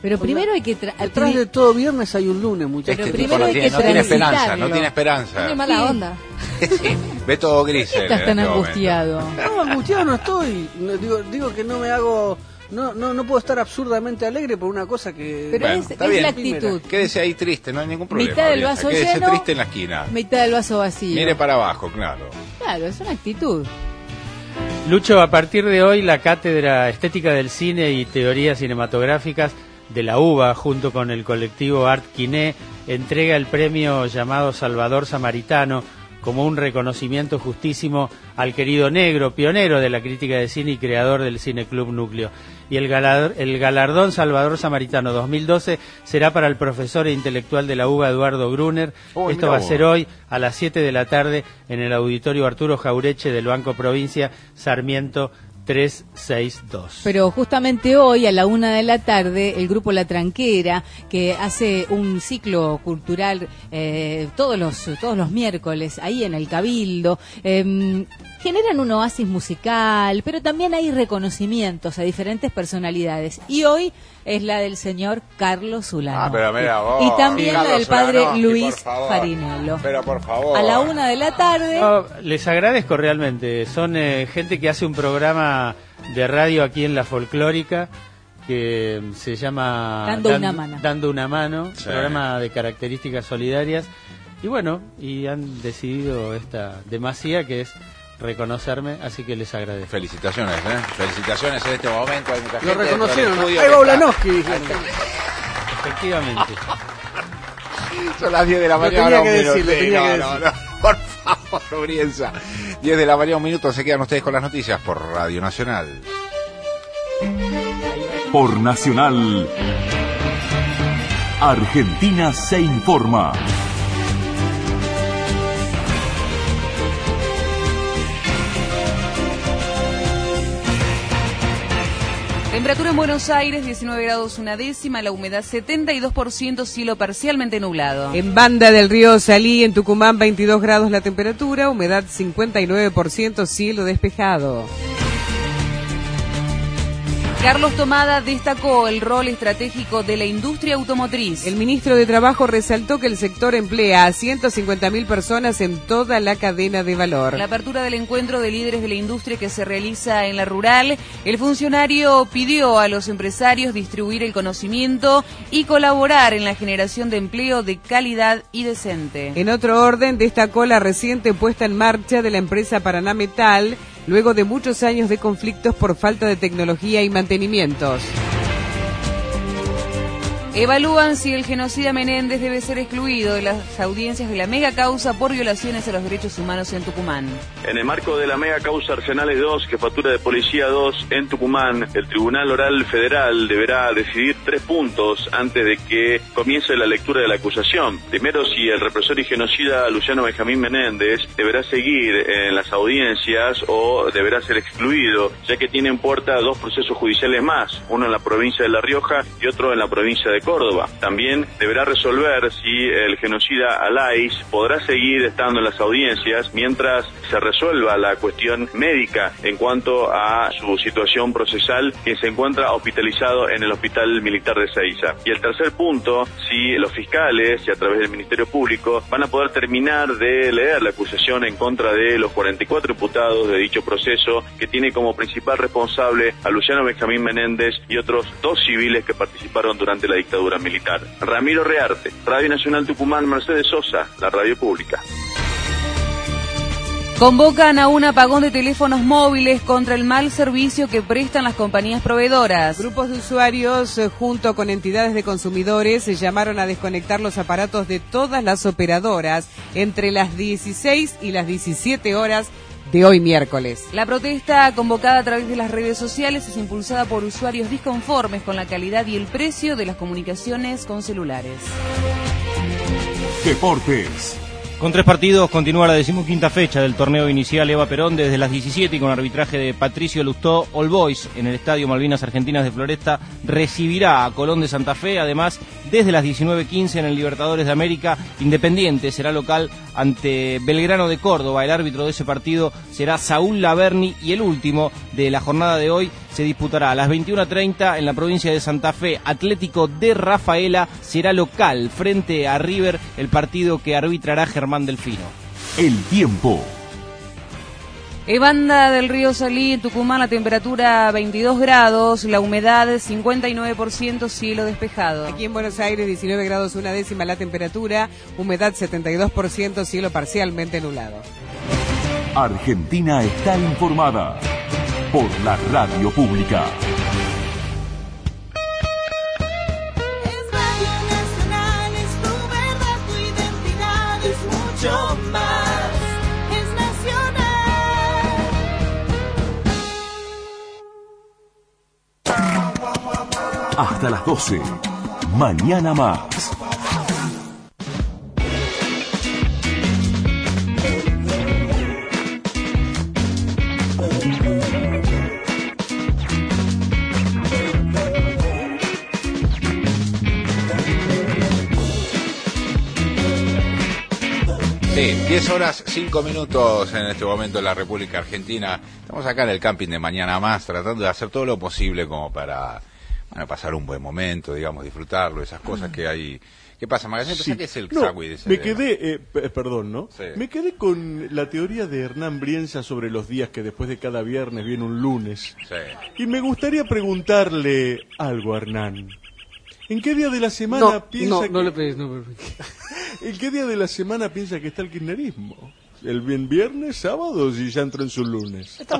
Pero primero hay que... Detrás de todo viernes hay un lunes, muchachos. Este tipo no tiene esperanza, no tiene esperanza. Tiene mala onda. Sí, ve todo gris. Estás tan angustiado. No, angustiado no estoy. Digo que no me hago... No puedo estar absurdamente alegre por una cosa que... Pero bueno, es la actitud. Quédese ahí triste, no hay ningún problema. Mitad del vaso Quédese lleno, triste en la esquina. mitad del vaso vacío. Mire para abajo, claro. Claro, es una actitud. Lucho, a partir de hoy la Cátedra Estética del Cine y Teorías Cinematográficas de la UBA, junto con el colectivo Art Quiné, entrega el premio llamado Salvador Samaritano como un reconocimiento justísimo al querido negro, pionero de la crítica de cine y creador del Cine Club Núcleo. Y el galardón Salvador Samaritano 2012 será para el profesor e intelectual de la UBA, Eduardo Gruner. Esto va a ser hoy a las 7 de la tarde en el auditorio Arturo Jaureche del Banco Provincia, Sarmiento 362. Pero justamente hoy a la 1 de la tarde el grupo La Tranquera, que hace un ciclo cultural todos los miércoles ahí en el Cabildo, generan un oasis musical, pero también hay reconocimientos a diferentes personalidades. Y hoy es la del señor Carlos Zulano. Pero mira vos, y también la del padre Zulano, Luis Farinello. Pero por favor. A la 1 de la tarde. No, les agradezco realmente. Son gente que hace un programa de radio aquí en La Folclórica que se llama Dando una mano, sí. Programa de características solidarias. Y bueno, y han decidido esta demasía que es reconocerme, así que les agradezco. Felicitaciones, felicitaciones en este momento. Hay mucha Lo gente reconocieron, dentro del ¿no? estudio Ahí que va está- Ulanowski. Efectivamente. Son las 10 de la Lo mañana. tenía un que minuto. decir, lo tenía que No, decir. no, por favor, Brienza. 10 de la mañana, un minuto. Se quedan ustedes con las noticias por Radio Nacional. Por Nacional, Argentina se informa. Temperatura en Buenos Aires, 19 grados una décima, la humedad 72%, cielo parcialmente nublado. En Banda del Río Salí, en Tucumán, 22 grados la temperatura, humedad 59%, cielo despejado. Carlos Tomada destacó el rol estratégico de la industria automotriz. El ministro de Trabajo resaltó que el sector emplea a 150.000 personas en toda la cadena de valor. La apertura del encuentro de líderes de la industria que se realiza en la rural, el funcionario pidió a los empresarios distribuir el conocimiento y colaborar en la generación de empleo de calidad y decente. En otro orden, destacó la reciente puesta en marcha de la empresa Paraná Metal, luego de muchos años de conflictos por falta de tecnología y mantenimientos. Evalúan si el genocida Menéndez debe ser excluido de las audiencias de la mega causa por violaciones a los derechos humanos en Tucumán. En el marco de la mega causa Arsenales 2, Jefatura de Policía 2 en Tucumán, el Tribunal Oral Federal deberá decidir 3 puntos antes de que comience la lectura de la acusación. Primero, si el represor y genocida Luciano Benjamín Menéndez deberá seguir en las audiencias o deberá ser excluido, ya que tiene en puerta 2 procesos judiciales más, uno en la provincia de La Rioja y otro en la provincia de Córdoba. También deberá resolver si el genocida Alais podrá seguir estando en las audiencias mientras se resuelva la cuestión médica en cuanto a su situación procesal, que se encuentra hospitalizado en el Hospital Militar de Seiza. Y el tercer punto, si los fiscales y a través del Ministerio Público van a poder terminar de leer la acusación en contra de los 44 imputados de dicho proceso, que tiene como principal responsable a Luciano Benjamín Menéndez y otros 2 civiles que participaron durante la dictadura militar. Ramiro Rearte, Radio Nacional Tucumán, Mercedes Sosa, la radio pública. Convocan a un apagón de teléfonos móviles contra el mal servicio que prestan las compañías proveedoras. Grupos de usuarios, junto con entidades de consumidores, se llamaron a desconectar los aparatos de todas las operadoras entre las 16 y las 17 horas de hoy miércoles. La protesta, convocada a través de las redes sociales, es impulsada por usuarios disconformes con la calidad y el precio de las comunicaciones con celulares. Deportes. Con 3 partidos continúa la 15ª fecha del torneo inicial Eva Perón desde las 17 y con arbitraje de Patricio Lustó. All Boys en el Estadio Malvinas Argentinas de Floresta recibirá a Colón de Santa Fe. Además, desde las 19:15 en el Libertadores de América, Independiente será local ante Belgrano de Córdoba. El árbitro de ese partido será Saúl Laverni y el último de la jornada de hoy se disputará a las 21:30 en la provincia de Santa Fe. Atlético de Rafaela será local frente a River, el partido que arbitrará Germán Delfino. El tiempo. Banda del Río Salí, en Tucumán, la temperatura 22 grados, la humedad 59%, cielo despejado. Aquí en Buenos Aires, 19 grados 1/10 la temperatura, humedad 72%, cielo parcialmente nublado. Argentina está informada por la radio pública. Es Radio Nacional, es tu verdad, tu identidad, es mucho más, es nacional. Hasta las 12. Mañana más. Sí, 10 horas 5 minutos en este momento en la República Argentina. Estamos acá en el camping de Mañana Más, tratando de hacer todo lo posible como para pasar un buen momento, digamos, disfrutarlo, esas cosas que hay. ¿Qué pasa, Magazine? Sí. ¿Qué es el No, sagüi de ese me tema? quedé, perdón, ¿no? Sí. Me quedé con la teoría de Hernán Brienza sobre los días que después de cada viernes viene un lunes. Sí. Y me gustaría preguntarle algo a Hernán. ¿En qué día de la semana piensa que... ¿En qué día de la semana piensa que está el kirchnerismo? ¿El bien viernes, sábado y ya entra en su lunes? El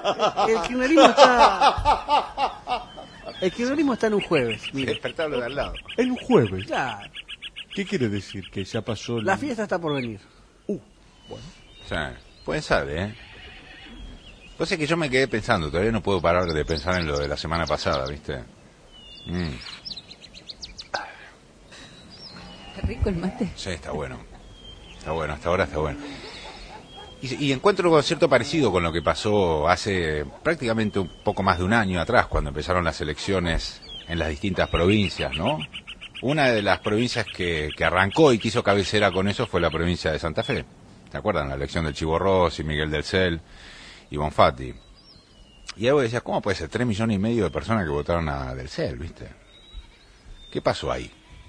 kirchnerismo está en un jueves. Mire. Despertarlo de al lado. ¿En un jueves? Claro. ¿Qué quiere decir? ¿Que ya pasó? La fiesta está por venir. Bueno. O sea, pueden ser, ¿eh? Pues es que yo me quedé pensando, todavía no puedo parar de pensar en lo de la semana pasada, ¿viste? Está rico el mate. Sí, está bueno. Está bueno, hasta ahora está bueno. Y encuentro cierto parecido con lo que pasó hace prácticamente un poco más de un año atrás, cuando empezaron las elecciones en las distintas provincias, ¿no? Una de las provincias que arrancó y quiso cabecera con eso fue la provincia de Santa Fe. ¿Te acuerdan? La elección del Chivo Rossi, Miguel del Cel y Bonfatti. Y algo decía, ¿cómo puede ser 3,5 millones de personas que votaron a Del Cel, viste? ¿Qué pasó ahí?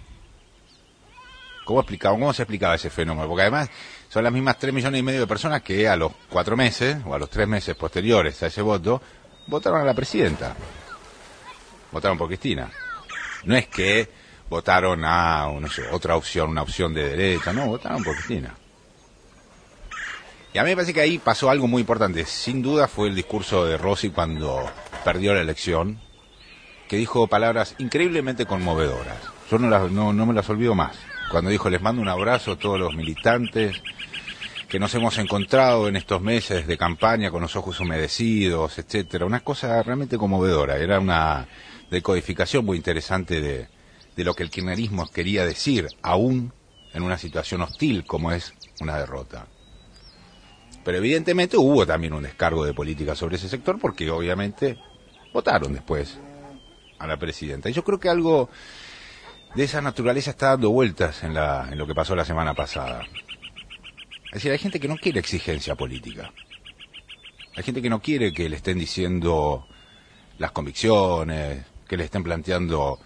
¿Cómo se explicaba ese fenómeno? Porque además son las mismas 3,5 millones de personas que a los 4 meses o a los 3 meses posteriores a ese voto votaron a la presidenta. Votaron por Cristina. No es que votaron a otra opción, una opción de derecha, no, votaron por Cristina. Y a mí me parece que ahí pasó algo muy importante. Sin duda fue el discurso de Rossi cuando perdió la elección, que dijo palabras increíblemente conmovedoras. Yo no me las olvido más. Cuando dijo, les mando un abrazo a todos los militantes que nos hemos encontrado en estos meses de campaña con los ojos humedecidos, etcétera. Una cosa realmente conmovedora. Era una decodificación muy interesante de lo que el kirchnerismo quería decir, aún en una situación hostil como es una derrota. Pero evidentemente hubo también un descargo de política sobre ese sector, porque obviamente votaron después a la presidenta. Y yo creo que algo de esa naturaleza está dando vueltas en lo que pasó la semana pasada. Es decir, hay gente que no quiere exigencia política. Hay gente que no quiere que le estén diciendo las convicciones, que le estén planteando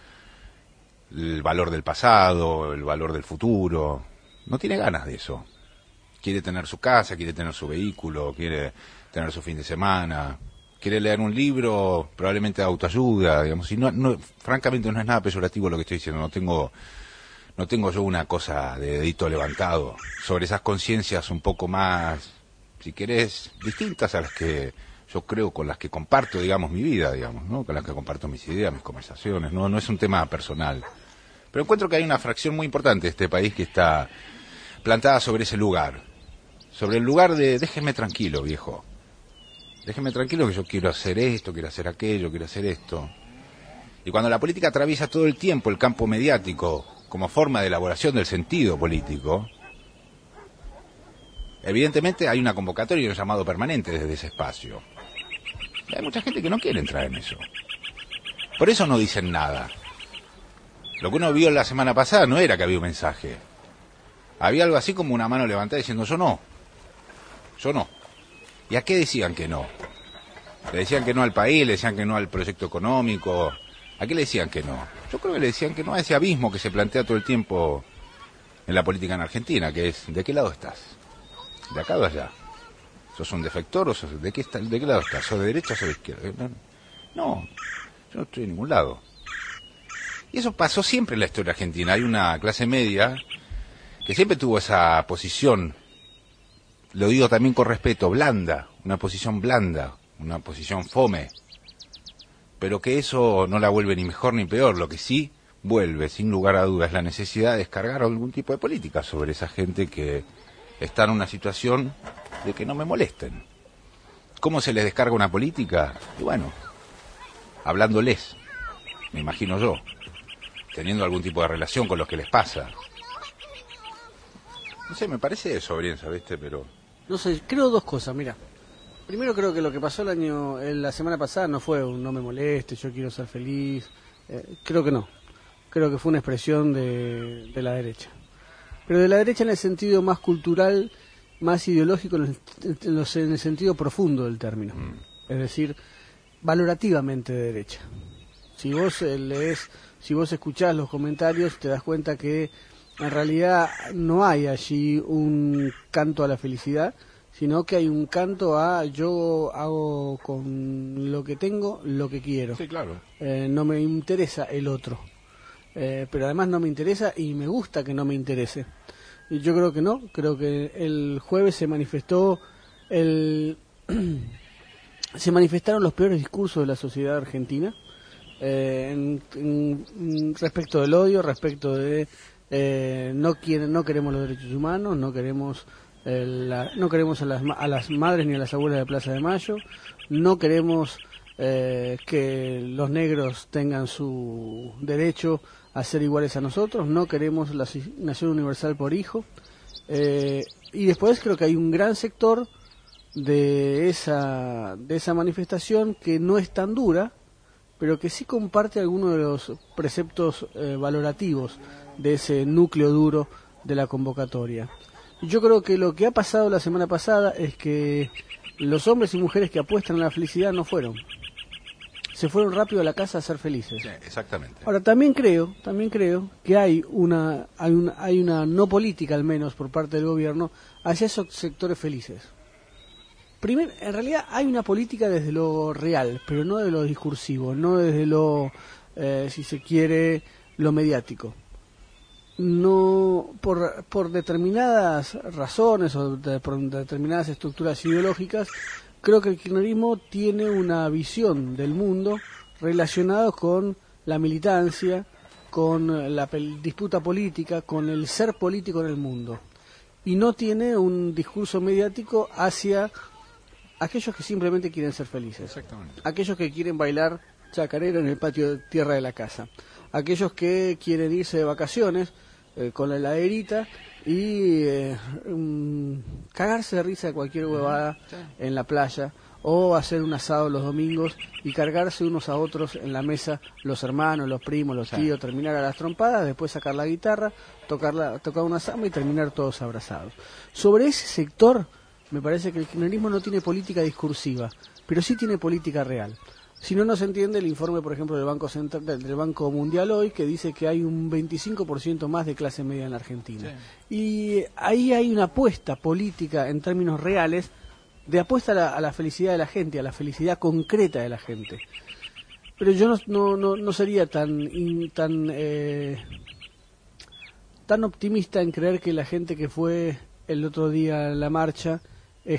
el valor del pasado, el valor del futuro. No tiene ganas de eso. Quiere tener su casa, quiere tener su vehículo, quiere tener su fin de semana, quiere leer un libro, probablemente de autoayuda, digamos. Y francamente no es nada peyorativo lo que estoy diciendo. No tengo yo una cosa de dedito levantado sobre esas conciencias un poco más, si querés, distintas a las que yo creo, con las que comparto, digamos, mi vida, digamos, ¿no? Con las que comparto mis ideas, mis conversaciones. No es un tema personal. Pero encuentro que hay una fracción muy importante de este país que está plantada sobre ese lugar. Sobre el lugar de, déjeme tranquilo, viejo. Déjeme tranquilo que yo quiero hacer esto, quiero hacer aquello, quiero hacer esto. Y cuando la política atraviesa todo el tiempo el campo mediático como forma de elaboración del sentido político, evidentemente hay una convocatoria y un llamado permanente desde ese espacio. Y hay mucha gente que no quiere entrar en eso. Por eso no dicen nada. Lo que uno vio la semana pasada no era que había un mensaje. Había algo así como una mano levantada diciendo yo no. ¿Y a qué decían que no? Le decían que no al país, le decían que no al proyecto económico. ¿A qué le decían que no? Yo creo que le decían que no a ese abismo que se plantea todo el tiempo en la política en Argentina, que es, ¿de qué lado estás? ¿De acá o de allá? ¿Sos un defector o sos, de qué lado estás? ¿Sos de derecha o sos de izquierda? No, yo no estoy en ningún lado. Y eso pasó siempre en la historia argentina. Hay una clase media que siempre tuvo esa posición, lo digo también con respeto, blanda, una posición fome, pero que eso no la vuelve ni mejor ni peor. Lo que sí vuelve, sin lugar a dudas, la necesidad de descargar algún tipo de política sobre esa gente que está en una situación de que no me molesten. ¿Cómo se les descarga una política? Y bueno, hablándoles, me imagino yo, teniendo algún tipo de relación con los que les pasa. No sé, me parece eso, Brienza, ¿viste? Pero... No sé, creo dos cosas, mira. Primero creo que lo que pasó la semana pasada no fue un no me moleste, yo quiero ser feliz. Creo que no. Creo que fue una expresión de la derecha. Pero de la derecha en el sentido más cultural, más ideológico, en el sentido profundo del término. Es decir, valorativamente de derecha. Si vos si vos escuchás los comentarios, te das cuenta que en realidad no hay allí un canto a la felicidad, sino que hay un canto a yo hago con lo que tengo lo que quiero. Sí, claro. No me interesa el otro. Pero además no me interesa y me gusta que no me interese. Y yo creo que no, creo que el jueves se manifestaron los peores discursos de la sociedad argentina respecto del odio, respecto de no queremos los derechos humanos, no queremos a las madres ni a las abuelas de Plaza de Mayo, no queremos que los negros tengan su derecho a ser iguales a nosotros, no queremos la asignación universal por hijo, y después creo que hay un gran sector de esa manifestación que no es tan dura, pero que sí comparte algunos de los preceptos valorativos de ese núcleo duro de la convocatoria. Yo creo que lo que ha pasado la semana pasada es que los hombres y mujeres que apuestan a la felicidad no fueron. Se fueron rápido a la casa a ser felices. Sí, exactamente. Ahora, también creo que hay una no política, al menos, por parte del gobierno, hacia esos sectores felices. Primero, en realidad hay una política desde lo real, pero no de lo discursivo, no desde lo, si se quiere, lo mediático. No, por determinadas razones o por determinadas estructuras ideológicas, creo que el kirchnerismo tiene una visión del mundo relacionada con la militancia, con la disputa política, con el ser político en el mundo. Y no tiene un discurso mediático hacia aquellos que simplemente quieren ser felices. Exactamente. Aquellos que quieren bailar chacarera en el patio de tierra de la casa. Aquellos que quieren irse de vacaciones con la heladerita y cagarse de risa de cualquier huevada en la playa, o hacer un asado los domingos y cargarse unos a otros en la mesa, los hermanos, los primos, los tíos, terminar a las trompadas, después sacar la guitarra, tocar una samba y terminar todos abrazados. Sobre ese sector me parece que el kirchnerismo no tiene política discursiva, pero sí tiene política real. Si no, no se entiende el informe, por ejemplo, del Banco Mundial hoy, que dice que hay un 25% más de clase media en la Argentina. Sí. Y ahí hay una apuesta política, en términos reales, de apuesta a la felicidad de la gente, a la felicidad concreta de la gente. Pero yo no sería tan optimista en creer que la gente que fue el otro día a la marcha